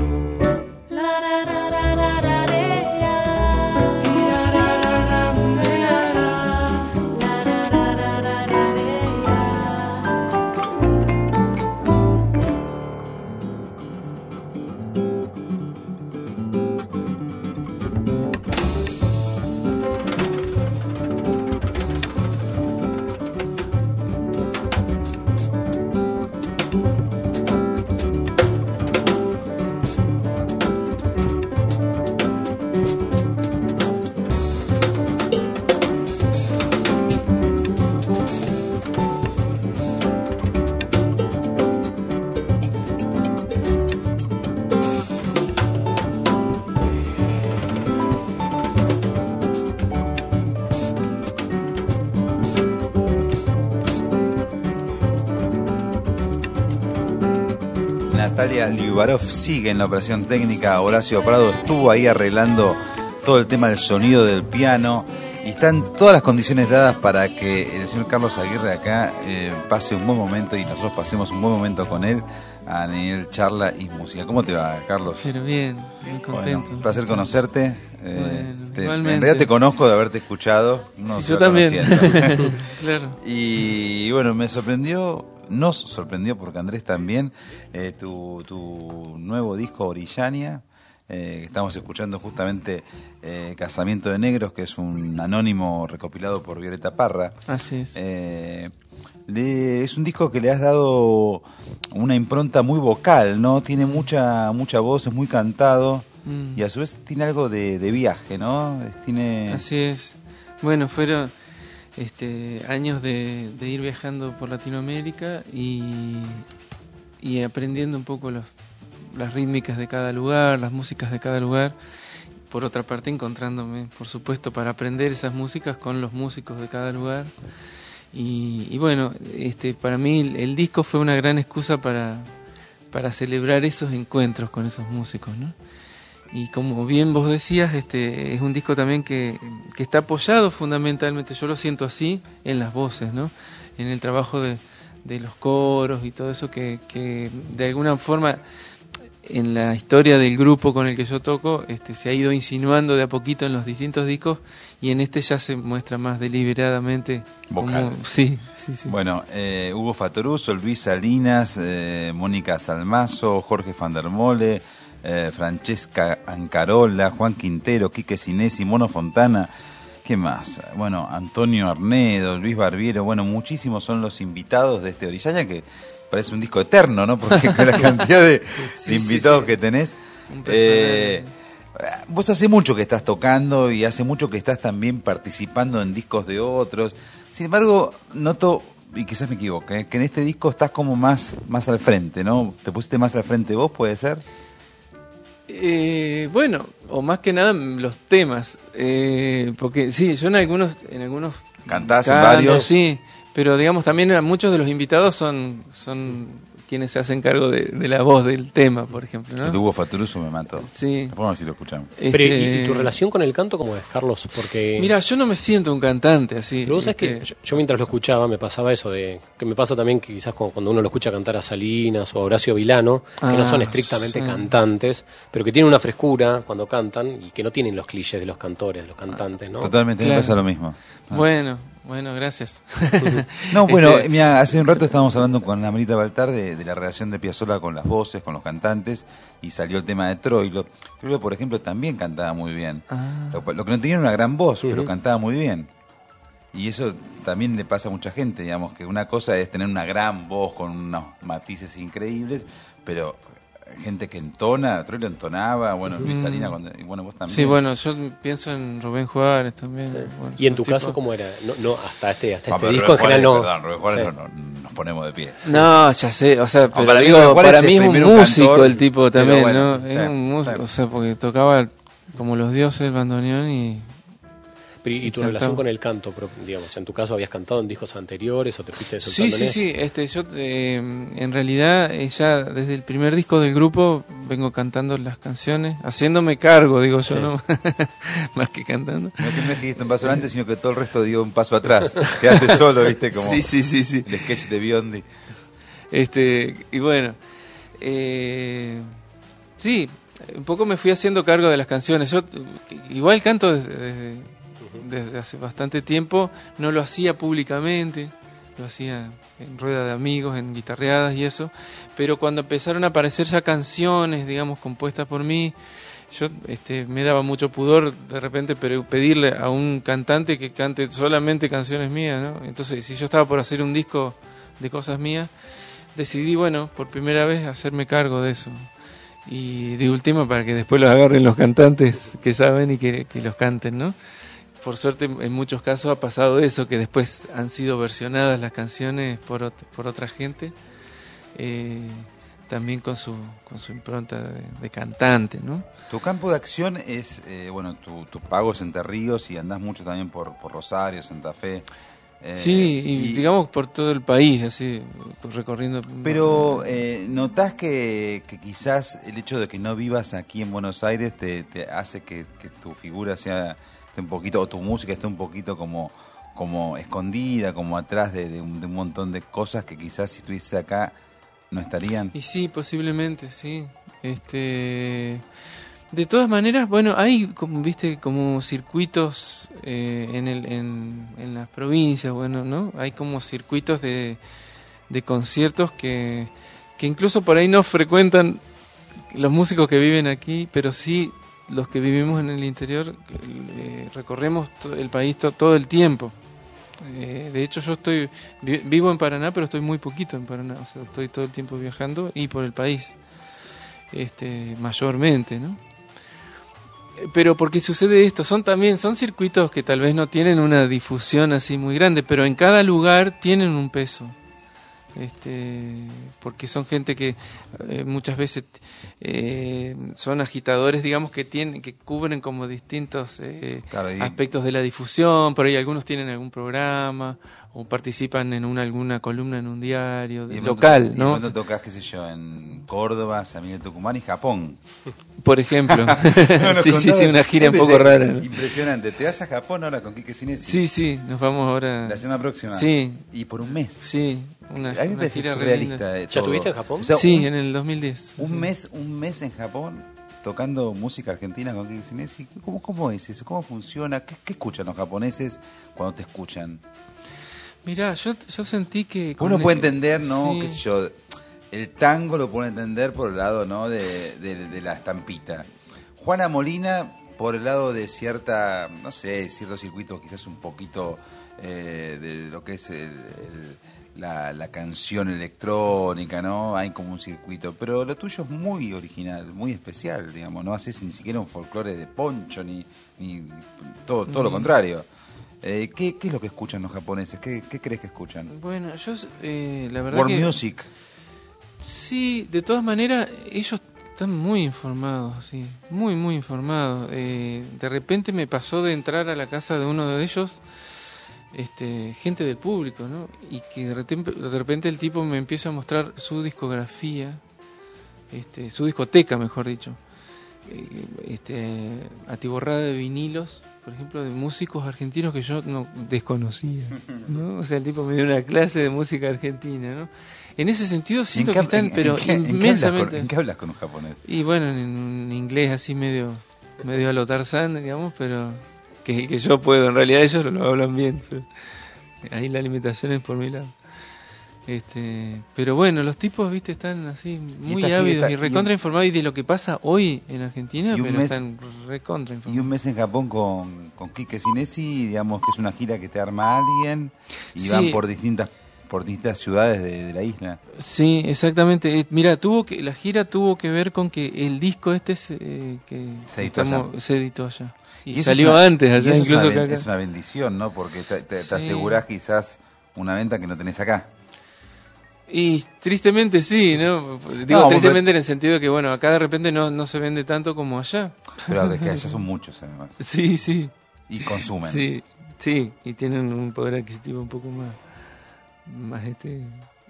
Natalia Liubarov sigue en la operación técnica. Horacio Prado estuvo ahí arreglando todo el tema del sonido del piano. Y están todas las condiciones dadas para que el señor Carlos Aguirre acá eh, pase un buen momento y nosotros pasemos un buen momento con él a nivel charla y música. ¿Cómo te va, Carlos?
Pero bien, muy contento.
Bueno, un placer conocerte. Eh,
bueno,
te,
igualmente.
En realidad te conozco de haberte escuchado. No,
sí, yo también. Claro.
Y bueno, me sorprendió, nos sorprendió porque Andrés también, eh, tu, tu nuevo disco Orillania. Eh, estamos escuchando justamente eh, Casamiento de Negros, que es un anónimo recopilado por Violeta Parra.
Así es.
Eh, le, es un disco que le has dado una impronta muy vocal, ¿no? Tiene mucha mucha voz, es muy cantado mm. y a su vez tiene algo de, de viaje, ¿no? Tiene...
Así es. Bueno, fueron este, años de, de ir viajando por Latinoamérica y, y aprendiendo un poco los las rítmicas de cada lugar, las músicas de cada lugar. Por otra parte, encontrándome, por supuesto, para aprender esas músicas con los músicos de cada lugar. Y, y bueno, este, para mí el, el disco fue una gran excusa para, para celebrar esos encuentros con esos músicos, ¿no? Y como bien vos decías, este es un disco también que, que está apoyado fundamentalmente, yo lo siento así, en las voces, ¿no? En el trabajo de, de los coros y todo eso que, que de alguna forma en la historia del grupo con el que yo toco este, se ha ido insinuando de a poquito en los distintos discos y en este ya se muestra más deliberadamente.
Vocal.
Como, sí, sí, sí.
Bueno, eh, Hugo Fatoruso, Luis Salinas, eh, Mónica Salmazo, Jorge Van der Mole, Eh, Francesca Ancarola, Juan Quintero, Quique Sinesi, Mono Fontana, ¿qué más? Bueno, Antonio Arnedo, Luis Barbiero, bueno, muchísimos son los invitados de este Orillaya, que parece un disco eterno, ¿no? Porque con la cantidad de,
sí,
de invitados
sí, sí.
que tenés. Eh, vos hace mucho que estás tocando y hace mucho que estás también participando en discos de otros. Sin embargo, noto, y quizás me equivoque, ¿eh? que en este disco estás como más, más al frente, ¿no? ¿Te pusiste más al frente vos, puede ser?
Eh, bueno, o más que nada los temas, eh, porque sí, yo en algunos, en algunos
cantás en
canto,
varios,
sí, pero digamos también muchos de los invitados son son quienes se hacen cargo de, de la voz del tema, por ejemplo, ¿no?
El Hugo Fatoruso me mató.
Sí.
Vamos a ver si lo escuchamos.
Este...
Pero, ¿y, ¿y tu relación con el canto cómo es, Carlos? Porque...
Mira, yo no me siento un cantante así.
Pero vos sabés
este...
que yo, yo mientras lo escuchaba me pasaba eso de... Que me pasa también que quizás cuando uno lo escucha cantar a Salinas o a Horacio Vilano,
ah,
que no son estrictamente
sí.
cantantes, pero que tienen una frescura cuando cantan y que no tienen los clichés de los cantores, de los cantantes, ¿no?
Totalmente,
claro.
me pasa lo mismo. Ah.
Bueno, bueno, gracias.
No, bueno,
este...
mira, hace un rato estábamos hablando con Amelita Baltar de, de la relación de Piazzolla con las voces, con los cantantes, y salió el tema de Troilo. Troilo, por ejemplo, también cantaba muy bien.
Ah.
Lo, lo que no tenía era una gran voz,
Uh-huh.
pero cantaba muy bien. Y eso también le pasa a mucha gente, digamos, que una cosa es tener una gran voz con unos matices increíbles, pero gente que entona, Troilo entonaba, bueno, Luis
Mm.
Salinas, cuando, y bueno, vos también.
Sí, bueno, yo pienso en Rubén Juárez también.
Sí.
Bueno,
¿Y en tu
esos
caso
tipos.
cómo era? No, no hasta este, hasta
No,
este
pero
disco en
Rubén
general
Juárez,
no.
Perdón, Rubén Juárez
Sí.
no, no, nos ponemos de pie.
No, ya sé, o sea, pero
para mí
digo,
Rubén Juárez
para
es
mí es un
primero un
músico
cantor,
el tipo
pero
también,
bueno,
¿no?
está,
Es un músico,
está.
o sea, porque tocaba como los dioses el bandoneón y...
Pero, ¿y tu
Cantaba.
relación con el canto? Pero, digamos, en tu caso habías cantado en discos anteriores o te fuiste
Sí,
soltando
sí,
en
sí, este, yo eh, en realidad eh, ya desde el primer disco del grupo vengo cantando las canciones, haciéndome cargo, digo yo,
Sí.
¿no? Más que cantando.
No es que no es que diste un paso adelante, sino que todo el resto dio un paso atrás. Quedaste solo, ¿viste? Como
Sí, sí, sí, sí.
el sketch de Biondi.
Este, y bueno, eh, sí, un poco me fui haciendo cargo de las canciones. Yo igual canto desde, desde, desde hace bastante tiempo, no lo hacía públicamente, lo hacía en rueda de amigos, en guitarreadas y eso, pero cuando empezaron a aparecer ya canciones, digamos, compuestas por mí, yo este, me daba mucho pudor de repente pero pedirle a un cantante que cante solamente canciones mías, ¿no? Entonces, si yo estaba por hacer un disco de cosas mías, decidí, bueno, por primera vez hacerme cargo de eso. Y de última, para que después los agarren los cantantes que saben y que, que los canten, ¿no? Por suerte, en muchos casos ha pasado eso, que después han sido versionadas las canciones por, ot- por otra gente, eh, también con su, con su impronta de, de cantante, ¿no?
Tu campo de acción es, eh, bueno, tu, tu pago es Entre Ríos y andás mucho también por, por Rosario, Santa Fe. Eh,
Sí, y,
y-
digamos por todo el país, así, recorriendo.
Pero eh, ¿notás que, que quizás el hecho de que no vivas aquí en Buenos Aires te, te hace que, que tu figura sea esté un poquito, o tu música esté un poquito como, como escondida, como atrás de, de, un, de un montón de cosas que quizás si estuviese acá no estarían?
Y sí, posiblemente, sí. Este, de todas maneras, bueno, hay como viste como circuitos eh, en el en, en las provincias, bueno, ¿no? Hay como circuitos de, de conciertos que que incluso por ahí no frecuentan los músicos que viven aquí, pero sí los que vivimos en el interior eh, recorremos to- el país to- todo el tiempo. Eh, de hecho, yo estoy vi- vivo en Paraná, pero estoy muy poquito en Paraná, o sea, estoy todo el tiempo viajando y por el país, este, mayormente, ¿no? Eh, Pero porque sucede esto, son también son circuitos que tal vez no tienen una difusión así muy grande, pero en cada lugar tienen un peso. Este, porque son gente que eh, muchas veces eh, son agitadores, digamos, que tienen que cubren como distintos eh,
Claro, y-
aspectos de la difusión. Por ahí algunos tienen algún programa, o participan en una alguna columna en un diario de,
Y
local,
y
¿no?
cuando tocas, qué sé yo, en Córdoba, San Miguel de Tucumán y Japón.
Por ejemplo.
Nos
sí, sí, sí, una gira un poco
Empecé-
rara, ¿no?
Impresionante. ¿Te vas a Japón ahora con Quique Sinesi?
Sí, sí, nos vamos ahora.
La semana próxima.
Sí.
Y por un mes.
Sí, una,
A mí me
una
parece
gira re
surrealista.
linda.
de todo. O sea,
sí,
un-
en el dos mil diez.
Un
sí.
mes, un mes en Japón tocando música argentina con Quique Sinesi. ¿Cómo, cómo es eso? ¿Cómo funciona? ¿Qué, qué escuchan los japoneses cuando te escuchan?
Mirá, yo, yo sentí que...
Uno
con
puede
el-
entender, ¿no?
sí.
Qué sé yo, el tango lo puede entender por el lado, ¿no? De, de, de la estampita. Juana Molina por el lado de cierta, no sé, cierto circuito quizás un poquito eh, de lo que es el, el- la, la canción electrónica, ¿no? Hay como un circuito, pero lo tuyo es muy original, muy especial, digamos, no haces ni siquiera un folclore de poncho, ni, ni todo, todo lo
Mm.
contrario. Eh, ¿qué, ¿Qué es lo que escuchan los japoneses? ¿Qué, qué crees que escuchan?
Bueno, yo, eh, la verdad
World
que...
music.
Sí, de todas maneras, ellos están muy informados, sí, muy, muy informados. Eh, de repente me pasó de entrar a la casa de uno de ellos, este, gente del público, ¿no? Y que de repente, de repente el tipo me empieza a mostrar su discografía, este, su discoteca, mejor dicho, eh, este, atiborrada de vinilos, por ejemplo, de músicos argentinos que yo no desconocía, ¿no? O sea, el tipo me dio una clase de música argentina, ¿no? En ese sentido siento
¿En
que
qué-
están,
en-
pero
en qué- en qué hablas con-
inmensamente...
¿En qué hablas con un japonés?
Y bueno, en un inglés así medio medio a lo Tarzán, digamos, pero que, que yo puedo, en realidad ellos lo hablan bien, pero ahí la limitación es por mi lado. Este, pero bueno, los tipos, viste, están así muy
esta- y
ávidos
esta-
y
y
recontra
un-
informados y de lo que pasa hoy en Argentina,
y un
pero
mes-
están recontra informados.
Y un mes en Japón con, con Quique Sinesi, digamos que es una gira que te arma alguien y
Sí.
van por distintas por distintas ciudades de, de la isla.
Sí, exactamente. Eh, Mira, tuvo que la gira tuvo que ver con que el disco este se, eh, que
Se editó
estamos-
allá.
se editó allá. Y,
eso es
salió
una-
antes
y
allá
eso es
incluso
una
que
ben-
acá.
Es una bendición, ¿no? Porque te, te- te
Sí.
asegurás quizás una venta que no tenés acá.
Y tristemente sí, ¿no? Digo
No,
tristemente
porque-
en el sentido de que, bueno, acá de repente no, no se vende tanto como allá.
Pero es que allá son muchos, además.
Sí, sí.
Y consumen.
Sí, sí, y tienen un poder adquisitivo un poco más, más este,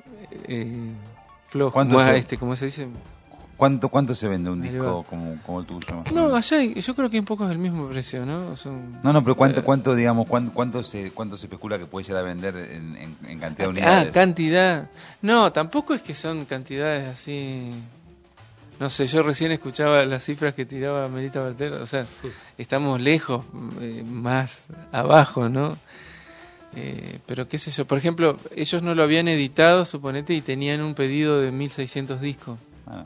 eh, flojo,
¿Cuánto
más
se-
este, ¿cómo se dice?
¿Cuánto, cuánto se vende un
Ahí
disco
va.
como, como el tuyo? más o
No,
menos?
allá yo creo que un poco es el mismo precio, ¿no? Son-
No, no, pero ¿cuánto,
eh,
cuánto digamos, cuánto, cuánto, se, cuánto se especula que puede llegar a vender en, en- en cantidad de
Ah,
unidades?
cantidad. No, tampoco es que son cantidades así. No sé, yo recién escuchaba las cifras que tiraba Melita Barter, o sea, estamos lejos, eh, más abajo, ¿no? Eh, pero qué sé yo, por ejemplo, ellos no lo habían editado, suponete, y tenían un pedido de mil seiscientos discos.
Ah,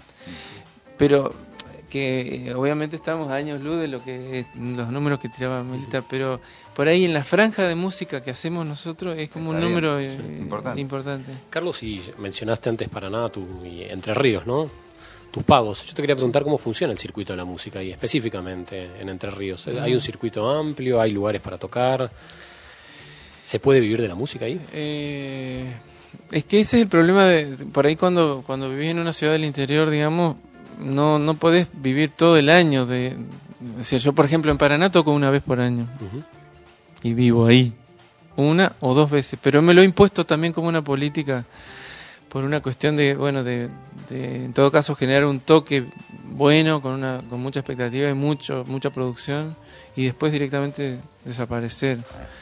Pero que eh, obviamente estamos a años luz de lo que es- los números que tiraba Melita, pero por ahí en la franja de música que hacemos nosotros es como
Está
un
bien,
número
sí,
eh,
importante.
importante.
Carlos, y mencionaste antes Paraná, tu, y Entre Ríos, ¿no? Tus pagos. Yo te quería preguntar cómo funciona el circuito de la música ahí, específicamente en Entre Ríos. ¿Hay un circuito amplio? ¿Hay lugares para tocar? ¿Se puede vivir de la música ahí?
Eh, es que ese es el problema de por ahí cuando cuando vivís en una ciudad del interior, digamos, no no podés vivir todo el año de, o sea, yo por ejemplo en Paraná toco una vez por año y vivo ahí una o dos veces, pero me lo he impuesto también como una política por una cuestión de bueno de, de en todo caso generar un toque bueno con una con mucha expectativa y mucho mucha producción y después directamente desaparecer.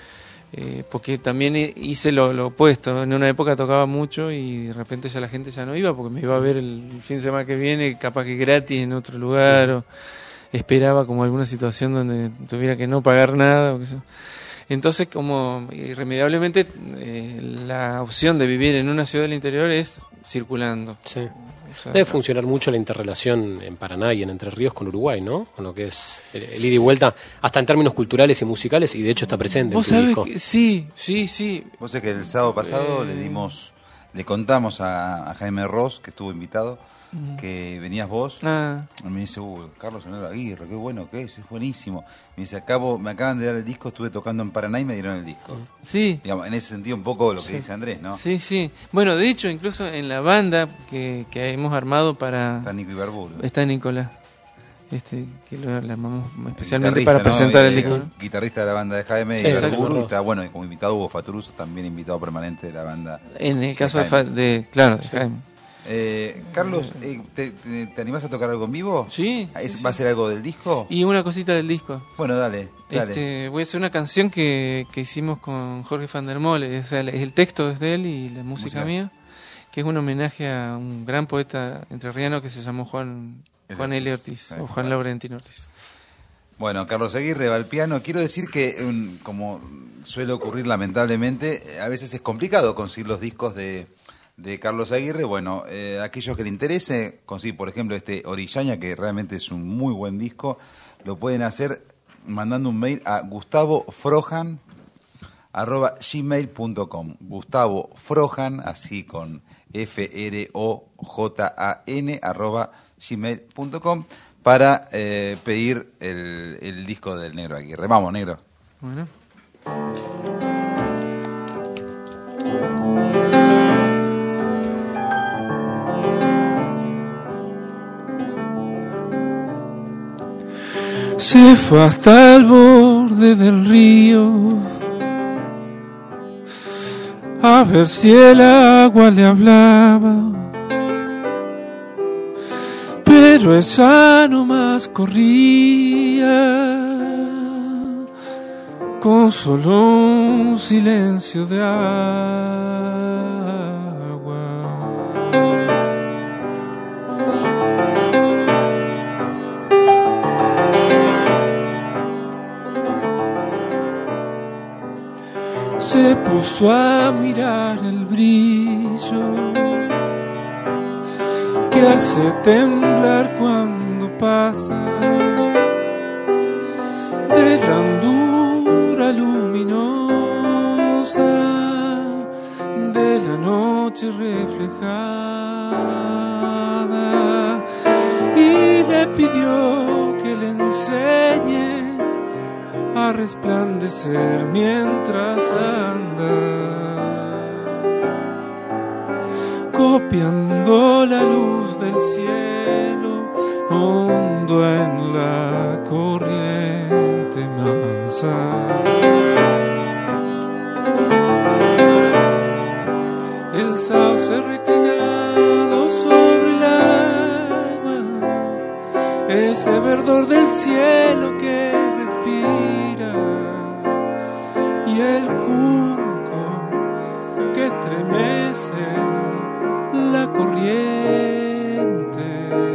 Eh, porque también hice lo, lo opuesto. En una época tocaba mucho y de repente ya la gente ya no iba porque me iba a ver el fin de semana que viene, capaz que gratis en otro lugar, o esperaba como alguna situación donde tuviera que no pagar nada o qué sé yo. Entonces, como irremediablemente eh, la opción de vivir en una ciudad del interior es circulando.
Sí.
O sea,
Debe funcionar mucho la interrelación en Paraná y en Entre Ríos con Uruguay, ¿no? Con lo que es el, el ida y vuelta, hasta en términos culturales y musicales, y de hecho está presente en
¿Vos
tu
sabés
disco.
que- sí, sí, sí.
Vos sabés que el sábado pasado
Eh.
le dimos, le contamos a, a Jaime Ross, que estuvo invitado,
Ujú.
que venías vos.
Ah.
Y me dice, uh, Carlos Sonedo Aguirre, qué bueno que es, es buenísimo. Me dice, acabo, me acaban de dar el disco, estuve tocando en Paraná y me dieron el disco.
Sí.
Digamos, en ese sentido un poco lo que
Sí.
dice Andrés, ¿no?
Sí, sí. Bueno, de hecho, incluso en la banda que, que hemos armado para...
Está Nico Ibarburu.
Está Nicolás. este, que lo llamamos especialmente para
¿no?
presentar el
Eh,
disco, ¿no?
Guitarrista de la banda de Jaime
Sí,
y
exacto,
Ibarburu, y
los
está, bueno, y como invitado Hugo Faturuso, también invitado permanente de la banda.
En el caso de,
Jaime.
Fa- de claro, de
Sí.
Jaime.
Eh, Carlos, eh, ¿te, te, te animás a tocar algo en vivo?
Sí.
¿Es-
sí, sí.
¿Va a ser algo del disco?
Y una cosita del disco.
Bueno, dale, dale.
Este, voy a hacer una canción que, que hicimos con Jorge Van der Mole. O sea, el, el texto es de él y la música,
Música.
mía, que es un homenaje a un gran poeta entrerriano que se llamó Juan Juan L. Ortiz, o Juan Laurentino Ortiz.
Bueno, Carlos Aguirre va al piano. Quiero decir que, um, como suele ocurrir lamentablemente, a veces es complicado conseguir los discos de, de Carlos Aguirre. Bueno, eh, aquellos que le interese, conseguir, por ejemplo, este Orillaña, que realmente es un muy buen disco, lo pueden hacer mandando un mail a gustavo frojan arroba gmail punto com. Gustavo Frojan, así con F R O J A N, arroba gmail punto com, para eh, pedir el, el disco del Negro Aguirre. Vamos, Negro.
Bueno.
Se fue hasta el borde del río a ver si el agua le hablaba, pero ella nomás corría con solo un silencio de agua. Se puso a mirar el brillo que hace temblar cuando pasa de la hondura luminosa de la noche reflejada, y le pidió que le enseñe a resplandecer mientras anda, copiando la luz del cielo hondo en la corriente mansa. El sauce reclinado sobre el agua, ese verdor del cielo que respira, y el junco que estremece la corriente,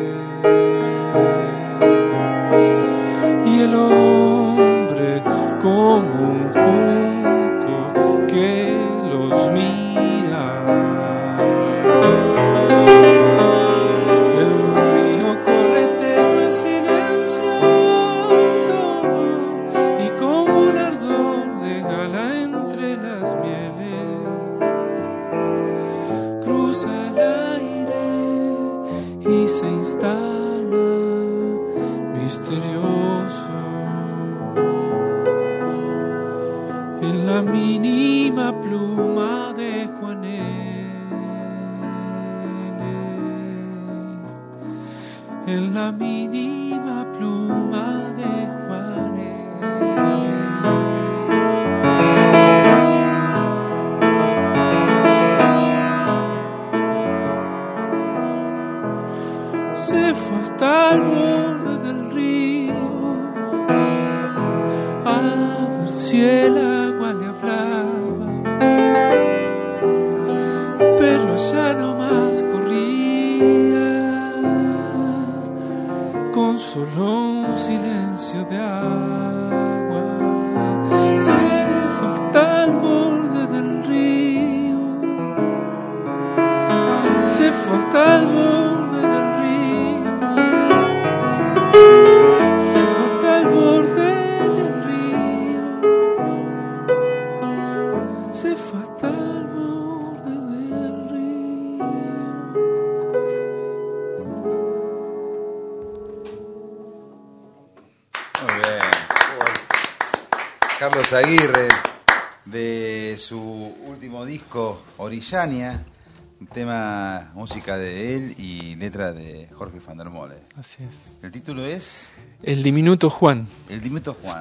y el hombre como un junco que los mira. El río corre tenue, silencioso, y como un ardor de gala entre las mieles, cruza el aire y se instala misterioso en la mínima pluma de Juanele, en la mínima pluma de Juanele. Se fue hasta el borde del río a ver si el agua le hablaba, pero ella nomás corría con solo un silencio de agua. Se fue hasta el borde del río, se fue hasta el borde del río, se fue hasta el borde del río, se fue hasta el borde del río.
Muy bien. Carlos Aguirre, de su último disco, Orillaña, Un tema, música de él y letra de Jorge van der Mole.
Así es.
El título es...
El diminuto Juan.
El diminuto Juan.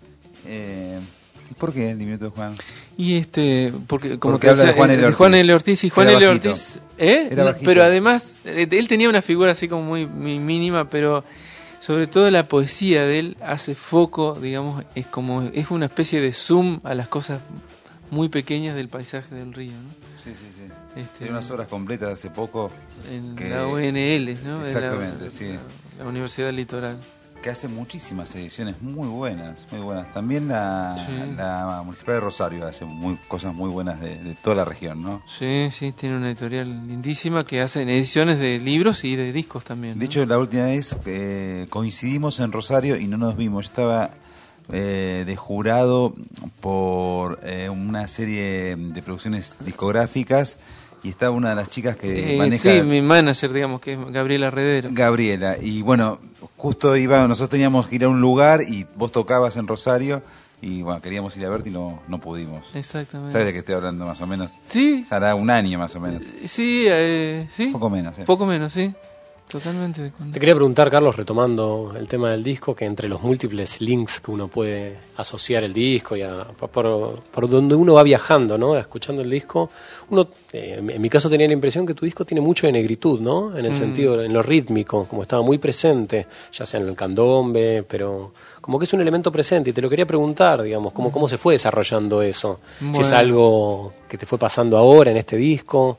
Eh, ¿Por qué el diminuto Juan?
Y este, porque como
porque
te
habla
decía,
de Juan L. Ortiz.
Juan L. Ortiz y Juan
Era
L.
bajito.
Ortiz, ¿eh?
Era
No,
bajito.
pero además, eh, él tenía una figura así como muy, muy mínima, pero sobre todo la poesía de él hace foco, digamos, es como es una especie de zoom a las cosas muy pequeñas del paisaje del río, ¿no?
Sí, sí, sí.
Este,
Hay unas horas completas hace poco.
En
que,
la U N L, ¿no?
Exactamente,
la,
sí.
La, la Universidad Litoral.
Que hace muchísimas ediciones muy buenas, muy buenas. También la,
Sí.
la Municipal de Rosario hace muy, cosas muy buenas de, de toda la región, ¿no?
Sí, sí, tiene una editorial lindísima que hacen ediciones de libros y de discos también, ¿no?
De hecho, la última vez eh, coincidimos en Rosario y no nos vimos. Yo estaba eh, de jurado por eh, una serie de producciones discográficas y estaba una de las chicas que
Eh,
maneja...
sí, mi manager, digamos, que es Gabriela Redero.
Gabriela. Y bueno, justo iba, nosotros teníamos que ir a un lugar y vos tocabas en Rosario y bueno, queríamos ir a verte y no, no pudimos.
Exactamente.
¿Sabes de qué estoy hablando más o menos?
Sí.
Hará un año más o menos.
Sí, eh, sí.
Poco menos, ¿eh?
Poco menos, sí. Totalmente de acuerdo.
Te quería preguntar, Carlos, retomando el tema del disco, que entre los múltiples links que uno puede asociar el disco y a, por, por donde uno va viajando, ¿no? Escuchando el disco, uno, eh, en mi caso tenía la impresión que tu disco tiene mucho de negritud, ¿no? En el
Mm.
sentido, en lo rítmico, como estaba muy presente, ya sea en el candombe, pero como que es un elemento presente. Y te lo quería preguntar, digamos, cómo, cómo se fue desarrollando eso. Si es
Bueno.
algo que te fue pasando ahora en este disco.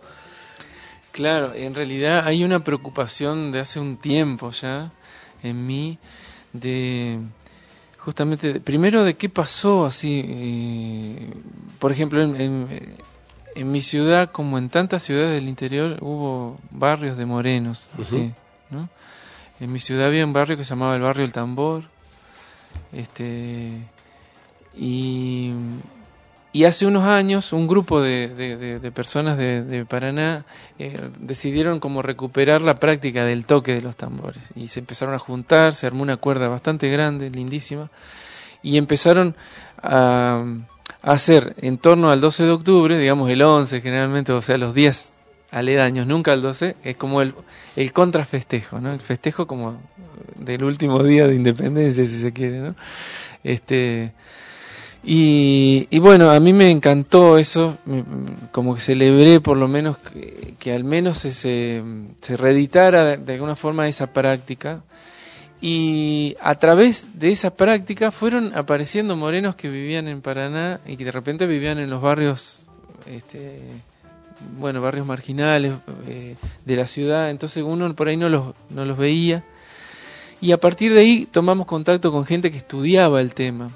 Claro, en realidad hay una preocupación de hace un tiempo ya en mí de justamente, de- primero de qué pasó así, eh, por ejemplo, en, en, en mi ciudad, como en tantas ciudades del interior, hubo barrios de morenos, así,
Ujú.
¿no? En mi ciudad había un barrio que se llamaba el Barrio El Tambor, este y Y hace unos años un grupo de, de, de, de personas de, de Paraná eh, decidieron como recuperar la práctica del toque de los tambores. Y se empezaron a juntar, se armó una cuerda bastante grande, lindísima, y empezaron a, a hacer en torno al doce de octubre, digamos el once generalmente, o sea los días aledaños, nunca el doce, es como el, el contrafestejo, ¿no? El festejo como del último día de independencia, si se quiere, ¿no? Este... Y, y bueno, a mí me encantó eso, me- como que celebré por lo menos que, que al menos se, se, se reeditara de, de alguna forma esa práctica. Y a través de esa práctica fueron apareciendo morenos que vivían en Paraná y que de repente vivían en los barrios, este, bueno, barrios marginales eh, de la ciudad. Entonces uno por ahí no los, no los veía. Y a partir de ahí tomamos contacto con gente que estudiaba el tema.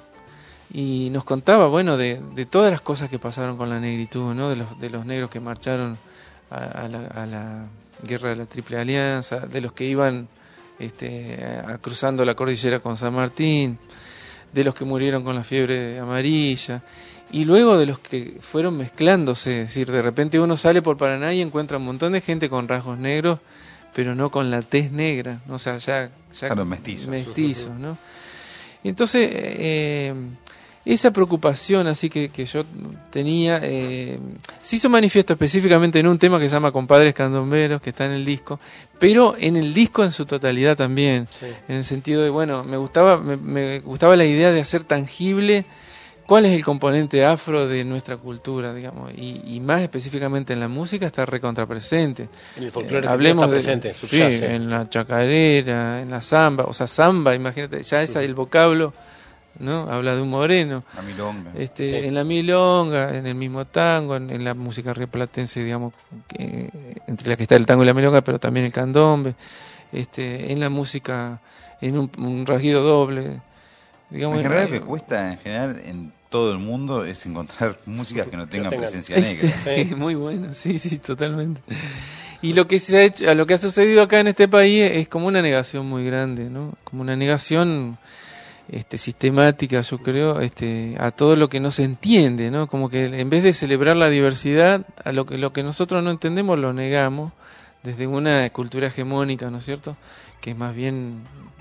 Y nos contaba, bueno, de, de todas las cosas que pasaron con la negritud, ¿no? De los, de los negros que marcharon a, a, la, a la guerra de la Triple Alianza, de los que iban este, a, a cruzando la cordillera con San Martín, de los que murieron con la fiebre amarilla, y luego de los que fueron mezclándose, es decir, de repente uno sale por Paraná y encuentra un montón de gente con rasgos negros, pero no con la tez negra, ¿no? O sea, ya, ya
Claro, mestizos.
mestizos, ¿no? Entonces, eh, esa preocupación así que, que yo tenía, eh, se hizo manifiesto específicamente en un tema que se llama Compadres Candomberos, que está en el disco, pero en el disco en su totalidad también,
Sí.
en el sentido de, bueno, me gustaba, me, me gustaba la idea de hacer tangible cuál es el componente afro de nuestra cultura, digamos, y, y más específicamente en la música está recontrapresente.
En el folclore
Eh,
también
hablemos
está
de-
presente,
sí,
subyace.
en la chacarera, en la samba, o sea, samba, imagínate, ya esa el vocablo, ¿no? Habla de un moreno.
La milonga.
Este,
Sí.
En la milonga, en el mismo tango, en, en la música rioplatense, digamos, que, entre la que está el tango y la milonga, pero también el candombe, este, en la música, en un, un rasguido doble, digamos.
En general,
en-
lo que cuesta en general en todo el mundo es encontrar músicas que no tengan
tengan.
presencia
Este,
negra.
Muy bueno, sí, sí, totalmente. Y lo que se ha hecho, lo que ha sucedido acá en este país es como una negación muy grande, ¿no? Como una negación este, sistemática, yo creo, este, a todo lo que no se entiende, ¿no? Como que en vez de celebrar la diversidad, a lo que lo que nosotros no entendemos lo negamos desde una cultura hegemónica, ¿no es cierto? Que es más bien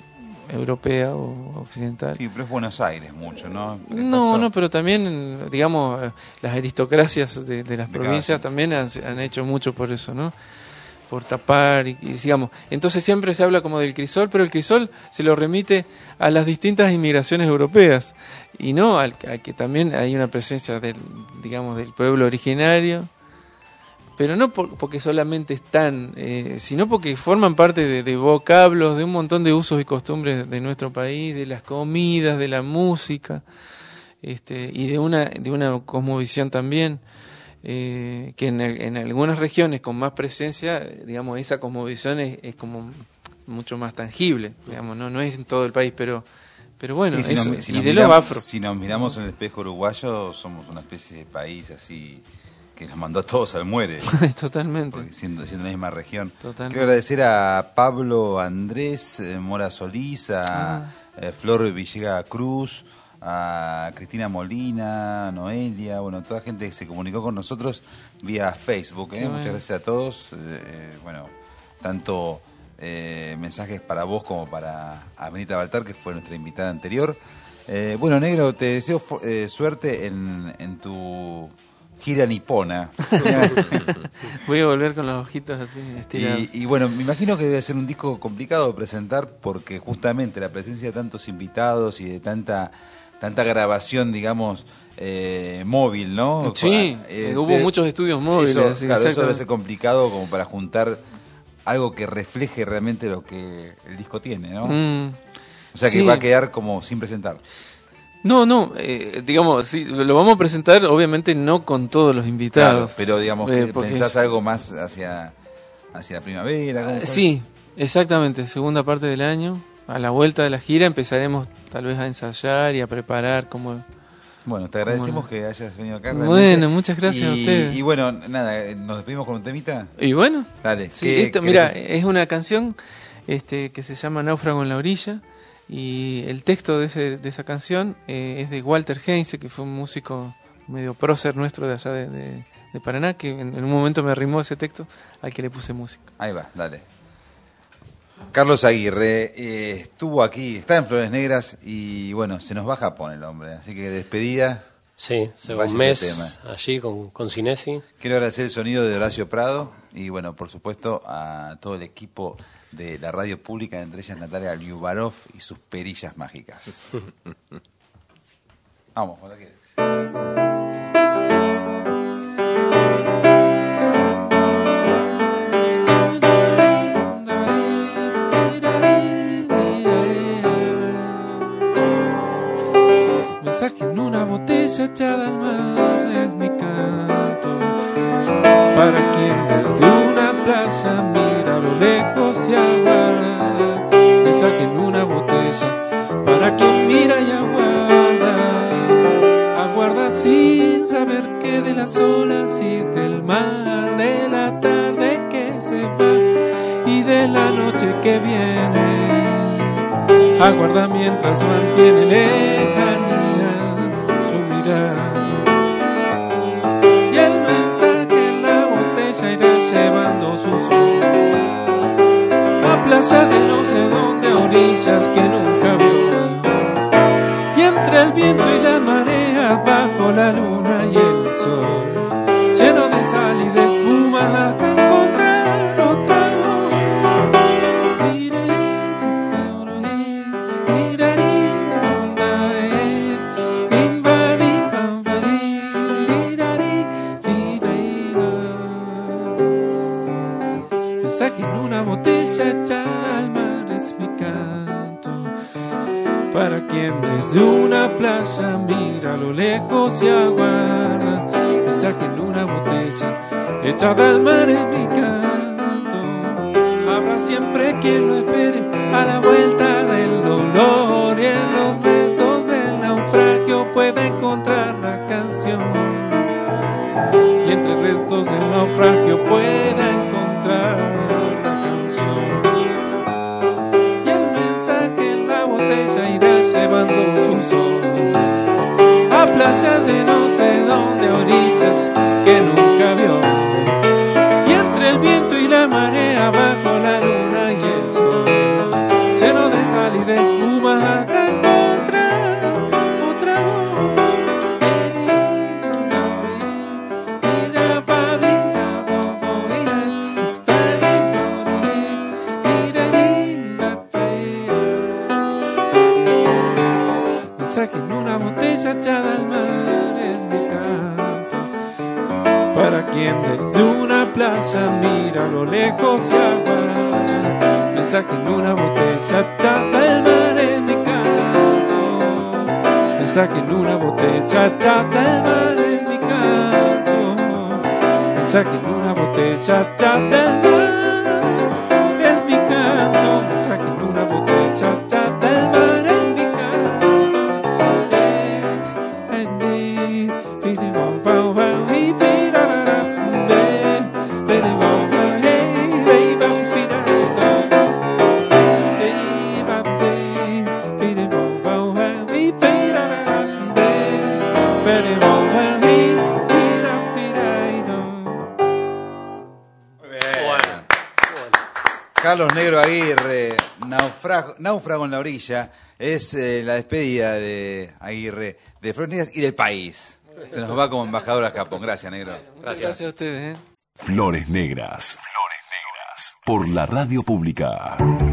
europea o occidental.
Sí, pero es Buenos Aires mucho, ¿no?
No, no, pero también, digamos, eh, las aristocracias de, de las
De
provincias
cada-
también han, han hecho mucho por eso, ¿no? Por tapar y, y digamos, entonces siempre se habla como del crisol, pero el crisol se lo remite a las distintas inmigraciones europeas y no al, a que también hay una presencia del, digamos, del pueblo originario, pero no por, porque solamente están, eh, sino porque forman parte de, de vocablos, de un montón de usos y costumbres de nuestro país, de las comidas, de la música, este, y de una, de una cosmovisión también. Eh, que en, el- en algunas regiones con más presencia, digamos, esa cosmovisión es, es como mucho más tangible, digamos, no no es en todo el país, pero pero bueno,
Sí, si
eso,
nos- si
y
nos
de los
miramos-
afro.
Si nos miramos en el espejo uruguayo, somos una especie de país así que nos mandó a todos al muere.
Totalmente.
Porque siendo, siendo la misma región.
Totalmente.
Quiero agradecer a Pablo Andrés eh, Mora Solís, a
Ah.
eh, Flor Villega Cruz, a Cristina Molina, Noelia, bueno, toda gente que se comunicó con nosotros vía Facebook. ¿eh?
Qué
Muchas
bueno.
gracias a todos. Eh, bueno, tanto eh, mensajes para vos como para Amenita Baltar, que fue nuestra invitada anterior. Eh, bueno, Negro, te deseo fu- eh, suerte en, en tu gira nipona.
Voy a volver con los ojitos así estirados.
Y, y bueno, me imagino que debe ser un disco complicado de presentar porque justamente la presencia de tantos invitados y de tanta tanta grabación, digamos, eh, móvil, ¿no?
Sí,
Eh,
hubo
de-
muchos estudios móviles.
Eso,
sí,
claro, eso debe
exactamente.
ser complicado como para juntar algo que refleje realmente lo que el disco tiene, ¿no?
Mm,
o sea que
sí.
va a quedar como sin presentar.
No, no, eh, digamos, sí, lo vamos a presentar obviamente no con todos los
Claro,
invitados.
pero digamos
eh,
que
porque
pensás
es-
algo más hacia, hacia la primavera. ¿cómo
Ah,
fue?
sí, exactamente, segunda parte del año, a la vuelta de la gira empezaremos tal vez a ensayar y a preparar como...
Bueno, te agradecemos
como-
que hayas venido acá.
Bueno,
realmente.
muchas gracias
y,
a ustedes.
Y bueno, nada, eh, nos despedimos con un temita.
Y bueno,
Dale,
sí,
¿qué
esto,
querés
mira,
que-
es una canción este, que se llama Náufrago en la orilla y el texto de, ese, de esa canción eh, es de Walter Heinze, que fue un músico medio prócer nuestro de allá de, de- de Paraná, que en, en un momento me arrimó ese texto al que le puse música.
Ahí va, dale. Carlos Aguirre eh, estuvo aquí, está en Flores Negras y bueno, se nos va a Japón el hombre, así que despedida.
Sí, se va
Vaya
un
el
mes
tema.
allí con, con Cinesi.
Quiero agradecer el sonido de Horacio Prado y bueno, por supuesto a todo el equipo de la radio pública, entre ellas Natalia Liubarov y sus perillas mágicas. Vamos, cuando quieras.
Mensaje en una botella echada al mar es mi canto. Para quien desde una playa mira a lo lejos y aguarda. Mensaje en una botella para quien mira y aguarda. Aguarda sin saber que de las olas y del mar, de la tarde que se va y de la noche que viene. Aguarda mientras mantiene lejanías su mirar. Y el mensaje en la botella irá llevando su sol a playa de no sé dónde, a orillas que nunca vio. Y entre el viento y la marea, bajo la luna y el sol, lleno de sal y de espuma hasta encontrar otra voz. Mensaje en una botella echada al mar es mi canto. Para quien desde una playa mira a lo lejos y aguarda. Mensaje en una botella echada al mar es mi canto. Habrá siempre quien lo espere a la vuelta del dolor y en los restos del naufragio pueda encontrar la canción. Y entre restos del naufragio pueda encontrar la canción. Y el mensaje en la botella irá llevando su sol a playa de no sé dónde, a orillas que nunca vio. Y entre el viento y la marea, bajo la luna y el sol, lleno de sal y de espuma,
mensaje en una botella echada al mar es mi canto. Para quien desde una playa mira a lo lejos y aguarda. Mensaje en una botella echada al mar es mi canto. Mensaje en una botella echada al mar es mi canto. Mensaje en una botella echada al mar es mi canto. Mensaje en una botella echada al mar es mi canto. Es, es mi, pidi, bom, bom, bom, y pida, ra, ra, be, pidi, bom, bom, hey, be, bom, pida, ra, hey, bom, be, pidi, bom, bom, bom, y pida, ra, ra, be, pidi, bom, bom, y pida, pida, y do.
Carlos Negro Aguirre, naufrago, náufrago en la orilla, es eh, la despedida de Aguirre, de Flores Negras y del país. Se nos va como embajador a Japón. Gracias, Negro.
Gracias, Gracias a ustedes. ¿eh?
Flores Negras. Flores Negras. Por la radio pública.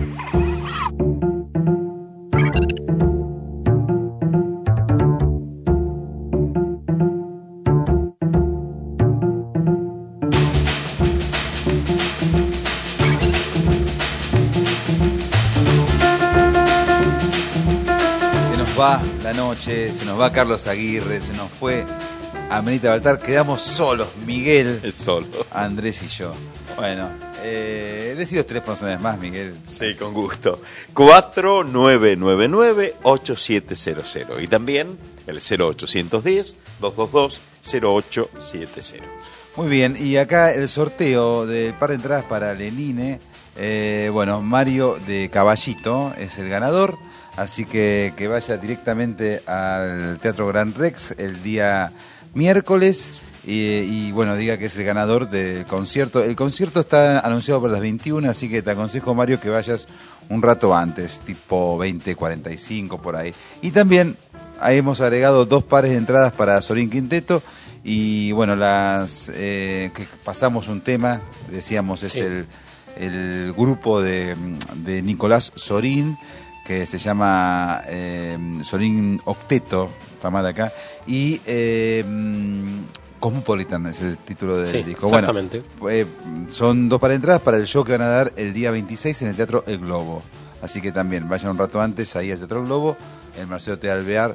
Va la noche, se nos va Carlos Aguirre, se nos fue Amelita Baltar, quedamos solos, Miguel,
el solo,
Andrés y yo. Bueno, eh, decí los teléfonos una vez más, Miguel.
Sí, con gusto. cuatro nueve nueve nueve ocho siete cero cero y también el cero ochocientos diez, doscientos veintidós, cero ocho siete cero.
Muy bien, y acá el sorteo del par de entradas para Lenine. Eh, bueno, Mario de Caballito es el ganador. Así que que vaya directamente al Teatro Gran Rex el día miércoles y, y bueno, diga que es el ganador del concierto. El concierto está anunciado para las veintiuna, así que te aconsejo, Mario, que vayas un rato antes, tipo veinte cuarenta y cinco por ahí. Y también ahí hemos agregado dos pares de entradas para Sorín Quinteto y bueno, las eh, que pasamos un tema, decíamos, es sí. el, el grupo de, de Nicolás Sorín, que se llama eh, Sorín Octeto, está mal acá, y eh, Cosmopolitan es el título del
sí,
disco.
Exactamente.
Bueno, eh, son dos para entradas para el show que van a dar el día veintiséis en el Teatro El Globo. Así que también vayan un rato antes ahí al Teatro El Globo, en Marcelo T. Alvear,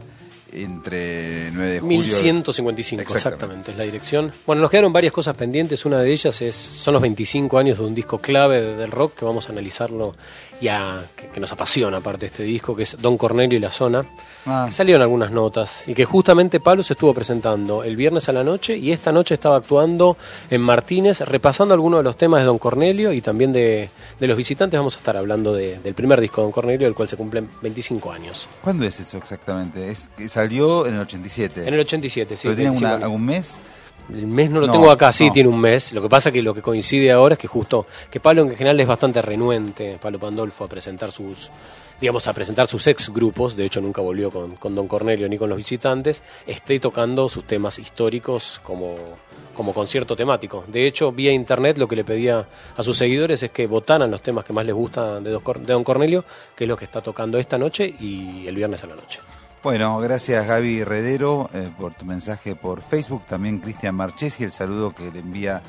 entre nueve de julio.
mil ciento cincuenta y cinco, exactamente. exactamente, es la dirección. Bueno, nos quedaron varias cosas pendientes. Una de ellas es son los veinticinco años de un disco clave de, del rock, que vamos a analizarlo y a, que, que nos apasiona aparte este disco, que es Don Cornelio y la Zona. Ah. Que salieron algunas notas y que justamente Pablo se estuvo presentando el viernes a la noche y esta noche estaba actuando en Martínez, repasando algunos de los temas de Don Cornelio y también de, de los visitantes. Vamos a estar hablando de, del primer disco de Don Cornelio, del cual se cumplen veinticinco años.
¿Cuándo es eso exactamente? Es que salió en el ochenta y siete.
En el ochenta y siete, sí.
¿Pero tiene una, algún mes?
El mes no lo
no,
tengo acá, sí,
no.
tiene un mes. Lo que pasa que lo que coincide ahora es que justo, que Pablo en general es bastante renuente, Pablo Pandolfo, a presentar sus, digamos, a presentar sus ex grupos, de hecho nunca volvió con, con Don Cornelio ni con los visitantes, esté tocando sus temas históricos como, como concierto temático. De hecho, vía internet lo que le pedía a sus seguidores es que votaran los temas que más les gustan de Don Cornelio, que es lo que está tocando esta noche y el viernes a la noche.
Bueno, gracias Gaby Herredero eh, por tu mensaje por Facebook, también Cristian Marchesi, el saludo que le envía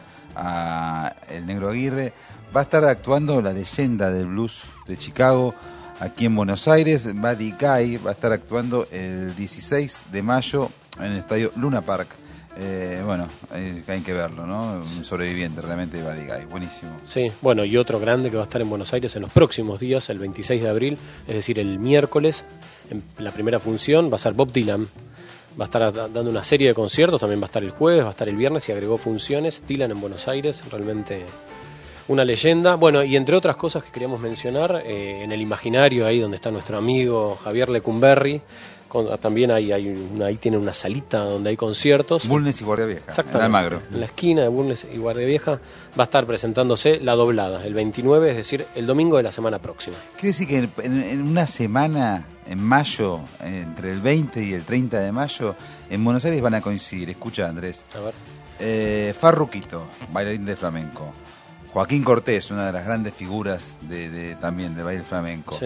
a el Negro Aguirre. Va a estar actuando la leyenda del blues de Chicago aquí en Buenos Aires, Buddy Guy, va a estar actuando el dieciséis de mayo en el estadio Luna Park. Eh, bueno, hay, hay que verlo, ¿no? Un sobreviviente realmente de Buddy Guy, buenísimo.
Sí, bueno, y otro grande que va a estar en Buenos Aires en los próximos días, el veintiséis de abril, es decir, el miércoles, en la primera función va a ser Bob Dylan. Va a estar dando una serie de conciertos, también va a estar el jueves, va a estar el viernes y agregó funciones. Dylan en Buenos Aires, realmente una leyenda. Bueno, y entre otras cosas que queríamos mencionar, eh, en el imaginario, ahí donde está nuestro amigo Javier Lecumberri, con, también hay, hay una, ahí tiene una salita donde hay conciertos.
Bulnes y Guardia Vieja,
exactamente,
en Almagro.
En la esquina de Bulnes y Guardia Vieja va a estar presentándose La Doblada, el veintinueve, es decir, el domingo de la semana próxima.
Quiere decir que en, en una semana, en mayo, entre el veinte y el treinta de mayo, en Buenos Aires van a coincidir. Escucha, Andrés.
A ver.
Eh, Farruquito, bailarín de flamenco. Joaquín Cortés, una de las grandes figuras de, de también de baile flamenco.
Sí.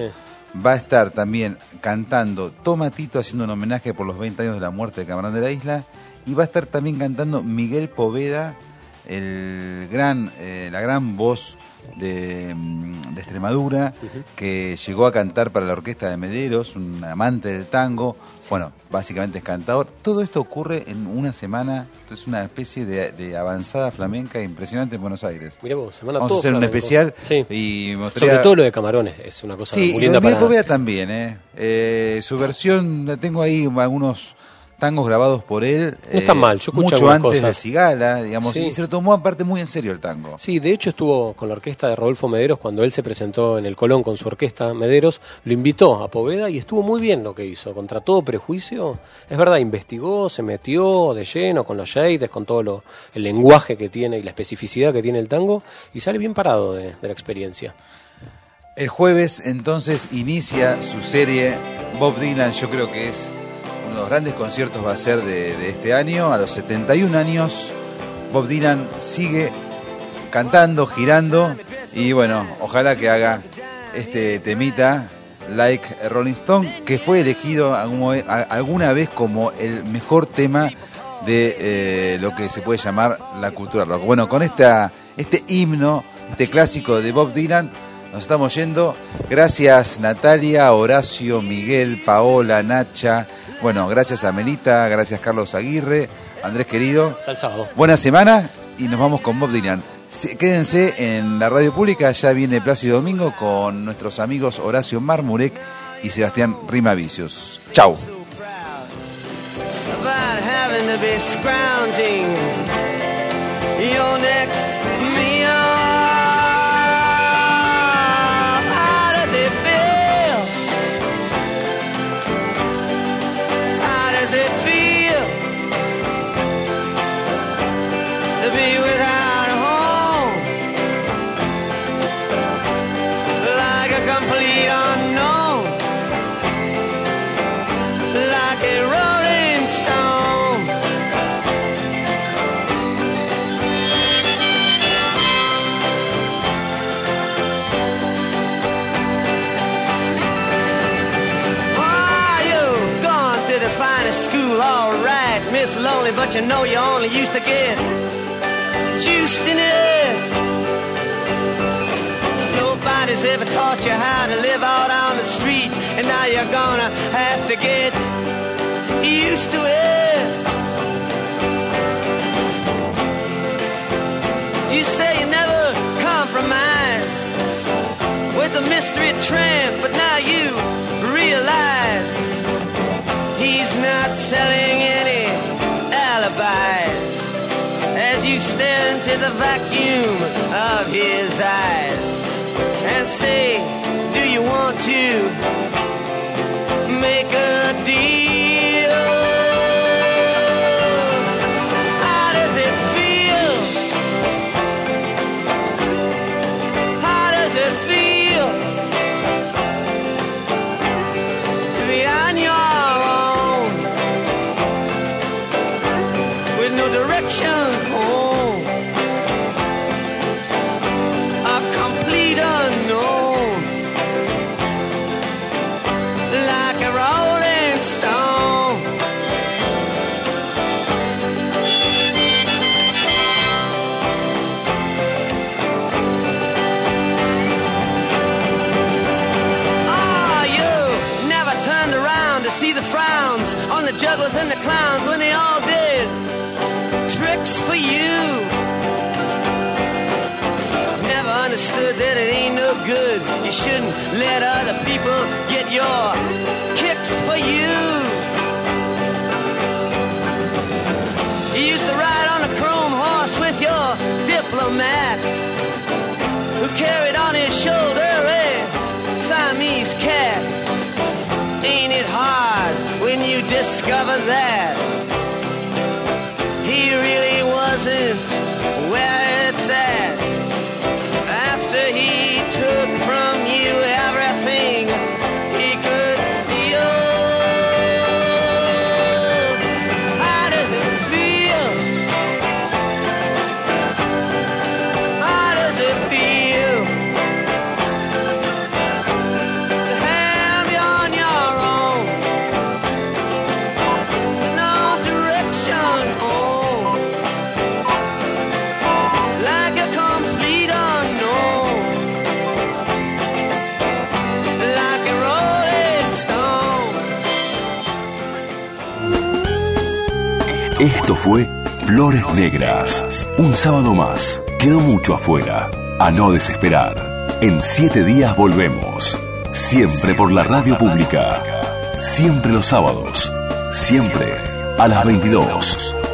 va a estar también cantando Tomatito, haciendo un homenaje por los veinte años de la muerte de Camarón de la Isla, y va a estar también cantando Miguel Poveda, el gran, eh, la gran voz de, de Extremadura, uh-huh. que llegó a cantar para la orquesta de Mederos, un amante del tango, bueno, básicamente es cantador. Todo esto ocurre en una semana, es una especie de, de avanzada flamenca impresionante en Buenos Aires.
Mirá vos, semana
Vamos
todo
a hacer
flamenco.
un especial
sí.
y mostraría...
Sobre todo lo de Camarones, es una cosa
sí,
muy linda
y
para...
Poveda también, ¿eh? eh, su versión, la tengo ahí algunos tangos grabados por él.
No está
eh,
mal, yo escuché
mucho antes
cosas.
de Cigala, digamos,
sí.
y se lo tomó aparte muy en serio el tango.
Sí, de hecho estuvo con la orquesta de Rodolfo Mederos cuando él se presentó en el Colón con su orquesta Mederos, lo invitó a Poveda y estuvo muy bien lo que hizo, contra todo prejuicio. Es verdad, investigó, se metió de lleno con los shades, con todo lo, el lenguaje que tiene y la especificidad que tiene el tango, y sale bien parado de, de la experiencia.
El jueves entonces inicia su serie Bob Dylan, yo creo que es uno de los grandes conciertos va a ser de, de este año. A los setenta y un años Bob Dylan sigue cantando, girando, y bueno, ojalá que haga este temita Like a Rolling Stone, que fue elegido alguna vez como el mejor tema de eh, lo que se puede llamar la cultura rock. Bueno, con esta, este himno, este clásico de Bob Dylan, nos estamos yendo. Gracias Natalia, Horacio, Miguel, Paola, Nacha. Bueno, gracias a Melita, gracias Carlos Aguirre, Andrés querido.
Hasta el sábado.
Buena semana y nos vamos con Bob Dylan. Quédense en la radio pública, ya viene Plácido Domingo con nuestros amigos Horacio Marmurek y Sebastián Rimavicios. Chau.
Lonely, but you know you only used to get juiced in it. Nobody's ever taught you how to live out on the street, and now you're gonna have to get used to it. You say you never compromise with a mystery tramp, but now you realize he's not selling any alibis as you stare into the vacuum of his eyes and say, do you want to make a deal? How does it feel? How does it feel to be on your own with no direction home, a complete unknown, like a rolling stone? Oh, you never turned around to see the frowns on the jugglers and the clowns when they all did tricks for you. Never understood that it ain't no good. You shouldn't let other people get your kicks for you. You used to ride on a chrome horse with your diplomat, who carried on his shoulder a Siamese cat. Ain't it hard when you discover that he really wasn't where it's at? After he took from you everything he could steal. How does it feel? How does it feel to
Esto fue Flores Negras. Un sábado más. Quedó mucho afuera. A no desesperar. En siete días volvemos. Siempre por la radio pública. Siempre los sábados. Siempre a las veintidós.